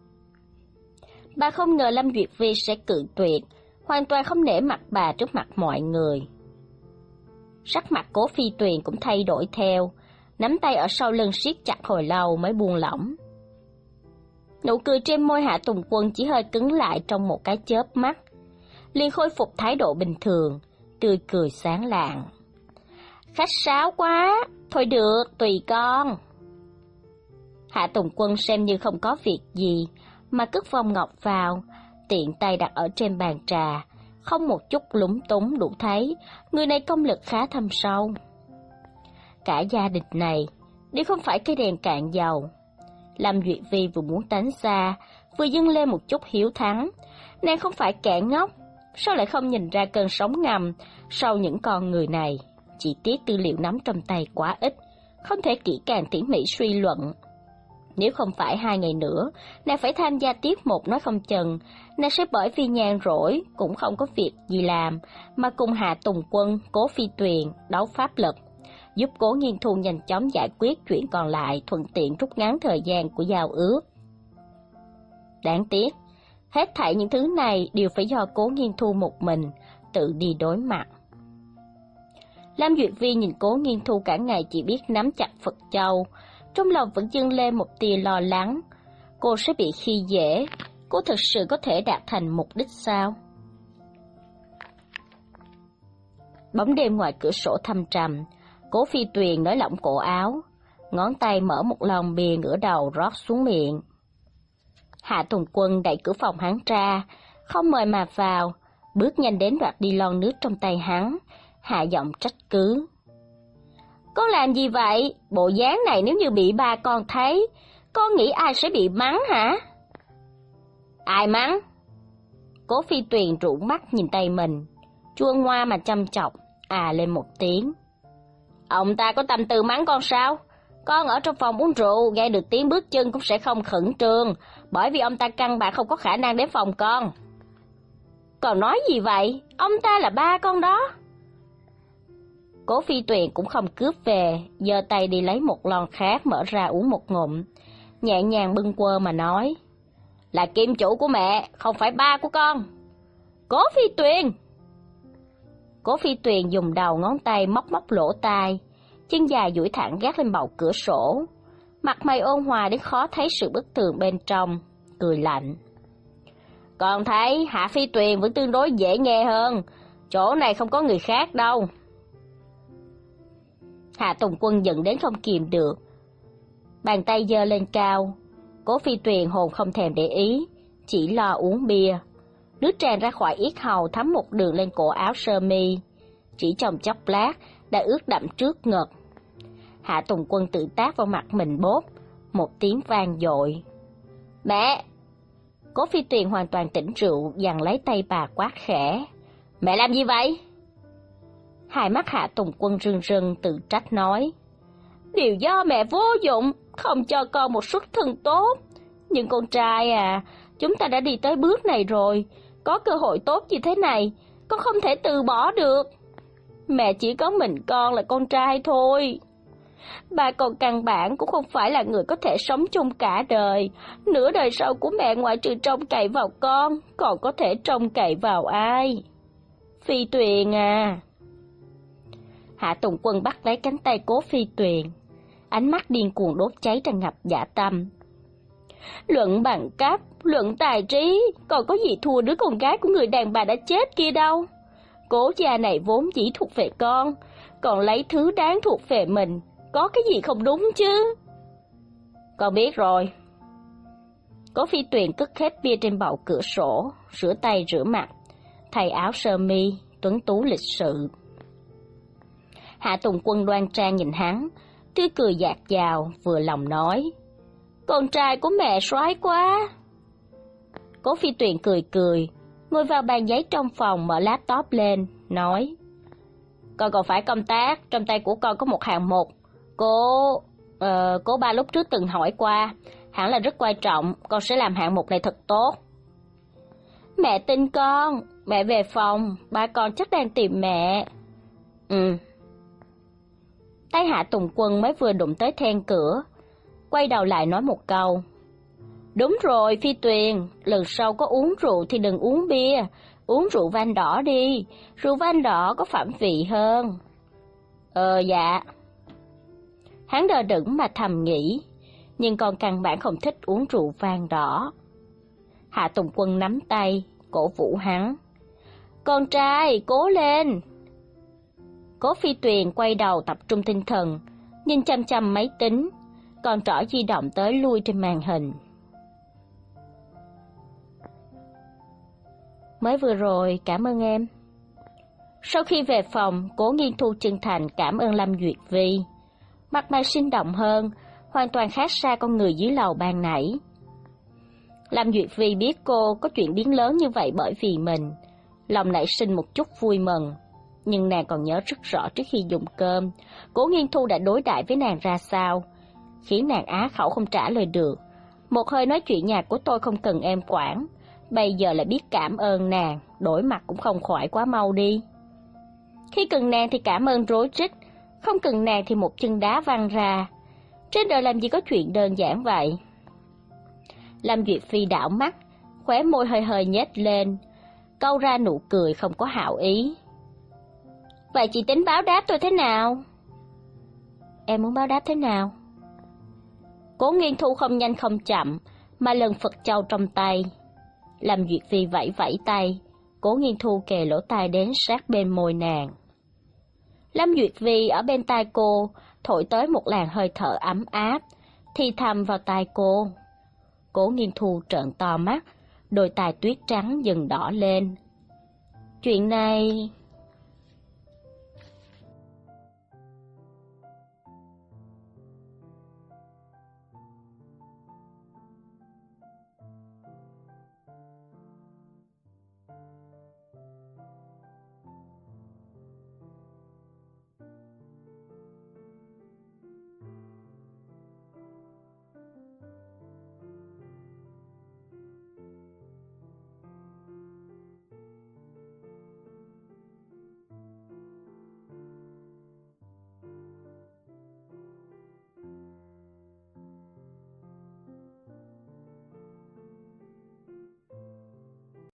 Bà không ngờ Lâm Duyệt Phi sẽ cự tuyệt, hoàn toàn không nể mặt bà trước mặt mọi người. Sắc mặt Cố Phi Tuyền cũng thay đổi theo, nắm tay ở sau lưng siết chặt hồi lâu mới buông lỏng. Nụ cười trên môi Hạ Tùng Quân chỉ hơi cứng lại trong một cái chớp mắt, liền khôi phục thái độ bình thường, tươi cười sáng lạng. Khách sáo quá, thôi được, tùy con. Hạ Tùng Quân xem như không có việc gì, mà cất vòng ngọc vào, tiện tay đặt ở trên bàn trà, không một chút lúng túng, đủ thấy người này công lực khá thâm sâu. Cả gia đình này đều không phải cây đèn cạn dầu. Lâm Duyệt Vi vừa muốn tránh xa, vừa dâng lên một chút hiếu thắng. Nàng không phải kẻ ngốc, sao lại không nhìn ra cơn sóng ngầm sau những con người này? Chỉ tiếc tư liệu nắm trong tay quá ít, không thể kỹ càng tỉ mỉ suy luận. Nếu không phải hai ngày nữa, nàng phải tham gia tiết mục nói không chừng, nàng sẽ bởi vì nhàn rỗi, cũng không có việc gì làm, mà cùng Hạ Tùng Quân, Cố Phi Tuyền đấu pháp lực, giúp Cố Nghiên Thu nhanh chóng giải quyết chuyện còn lại, thuận tiện rút ngắn thời gian của giao ước. Đáng tiếc, hết thảy những thứ này đều phải do Cố Nghiên Thu một mình, tự đi đối mặt. Lâm Duyệt Vi nhìn Cố Nghiên Thu cả ngày chỉ biết nắm chặt Phật châu, trong lòng vẫn dâng lên một tia lo lắng. Cô sẽ bị khi dễ, cô thực sự có thể đạt thành mục đích sao? Bóng đêm ngoài cửa sổ thâm trầm, Cố Phi Tuyền nới lỏng cổ áo, ngón tay mở một lon bia ngửa đầu rót xuống miệng. Hạ Tùng Quân đẩy cửa phòng hắn ra, không mời mà vào, bước nhanh đến đoạt đi lon nước trong tay hắn, hạ giọng trách cứ. Con làm gì vậy? Bộ dáng này nếu như bị ba con thấy, con nghĩ ai sẽ bị mắng hả? Ai mắng? Cố Phi Tuyền rũ mắt nhìn tay mình, chua ngoa mà chăm chọc, à lên một tiếng. Ông ta có tâm tư mắng con sao? Con ở trong phòng uống rượu, nghe được tiếng bước chân cũng sẽ không khẩn trương, bởi vì ông ta căn bản không có khả năng đến phòng con. Còn nói gì vậy? Ông ta là ba con đó. Cố Phi Tuyền cũng không cướp về, giơ tay đi lấy một lon khác mở ra uống một ngụm, nhẹ nhàng bâng quơ mà nói. Là kim chủ của mẹ, không phải ba của con. Cố Phi Tuyền! Cố Phi Tuyền dùng đầu ngón tay móc móc lỗ tai, chân dài duỗi thẳng gác lên bầu cửa sổ, mặt mày ôn hòa đến khó thấy sự bất thường bên trong, cười lạnh. Còn thấy Hạ Phi Tuyền vẫn tương đối dễ nghe hơn, chỗ này không có người khác đâu. Hạ Tùng Quân giận đến không kìm được, bàn tay giơ lên cao. Cố Phi Tuyền hồn không thèm để ý, chỉ lo uống bia. Nước tràn ra khỏi yết hầu thấm một đường lên cổ áo sơ mi, chỉ trong chốc lát đã ướt đậm trước ngực. Hạ Tùng Quân tự tát vào mặt mình bốp, một tiếng vang dội. Mẹ! Cố Phi Tuyền hoàn toàn tỉnh rượu, giằng lấy tay bà quát khẽ. Mẹ làm gì vậy? Hai mắt Hạ Tùng Quân rưng rưng tự trách nói. Điều do mẹ vô dụng, không cho con một xuất thân tốt. Nhưng con trai à, chúng ta đã đi tới bước này rồi, có cơ hội tốt như thế này, con không thể từ bỏ được. Mẹ chỉ có mình con là con trai thôi. Ba con căn bản cũng không phải là người có thể sống chung cả đời. Nửa đời sau của mẹ ngoại trừ trông cậy vào con, còn có thể trông cậy vào ai? Phi Tuyền à! Hạ Tùng Quân bắt lấy cánh tay Cố Phi Tuyền, ánh mắt điên cuồng đốt cháy tràn ngập dạ tâm. Luận bằng cấp, luận tài trí, còn có gì thua đứa con gái của người đàn bà đã chết kia đâu. Cố gia này vốn chỉ thuộc về con, còn lấy thứ đáng thuộc về mình, có cái gì không đúng chứ? Con biết rồi. Cố Phi Tuyền cất hết bia trên bậu cửa sổ, rửa tay rửa mặt, thay áo sơ mi, tuấn tú lịch sự. Hạ Tùng Quân đoan trang nhìn hắn, tươi cười dạt dào, vừa lòng nói. Con trai của mẹ soái quá. Cố Phi Tuyền cười cười, ngồi vào bàn giấy trong phòng mở laptop lên, nói. Con còn phải công tác, trong tay của con có một hạng mục. Cô... Uh, cô ba lúc trước từng hỏi qua, hẳn là rất quan trọng, con sẽ làm hạng mục này thật tốt. Mẹ tin con, mẹ về phòng, ba con chắc đang tìm mẹ. Ừ. Tay Hạ Tùng Quân mới vừa đụng tới then cửa, quay đầu lại nói một câu. Đúng rồi Phi Tuyền, lần sau có uống rượu thì đừng uống bia, uống rượu vang đỏ đi, rượu vang đỏ có phẩm vị hơn. Ờ dạ. Hắn đờ đẫn mà thầm nghĩ, nhưng còn căn bản không thích uống rượu vang đỏ. Hạ Tùng Quân nắm tay, cổ vũ hắn. Con trai, cố lên! Cố Phi Tuyền quay đầu tập trung tinh thần, nhìn chăm chăm máy tính, còn trỏ di động tới lui trên màn hình. Mới vừa rồi, cảm ơn em. Sau khi về phòng, Cố Nghiên Thu chân thành cảm ơn Lâm Duyệt Vi. Mặt mày sinh động hơn, hoàn toàn khác xa con người dưới lầu ban nãy. Lâm Duyệt Vi biết cô có chuyện biến lớn như vậy bởi vì mình, lòng nảy sinh một chút vui mừng. Nhưng nàng còn nhớ rất rõ trước khi dùng cơm, Cố Nghiên Thu đã đối đãi với nàng ra sao, khiến nàng á khẩu không trả lời được. Một hơi nói chuyện nhà của tôi không cần em quản, bây giờ lại biết cảm ơn nàng, đổi mặt cũng không khỏi quá mau đi. Khi cần nàng thì cảm ơn rối rít, không cần nàng thì một chân đá văng ra. Trên đời làm gì có chuyện đơn giản vậy? Lâm Duyệt Phi đảo mắt, khóe môi hơi hơi nhếch lên, câu ra nụ cười không có hảo ý. Vậy chị tính báo đáp tôi thế nào? Em muốn báo đáp thế nào? Cố Nghiên Thu không nhanh không chậm, mà lần Phật châu trong tay. Lâm Duyệt Phi vẫy vẫy tay, Cố Nghiên Thu kề lỗ tai đến sát bên môi nàng. Lâm Duyệt Vi ở bên tai cô, thổi tới một làn hơi thở ấm áp, thì thầm vào tai cô. Cố Nghiên Thu trợn to mắt, đôi tai tuyết trắng dần đỏ lên. Chuyện này...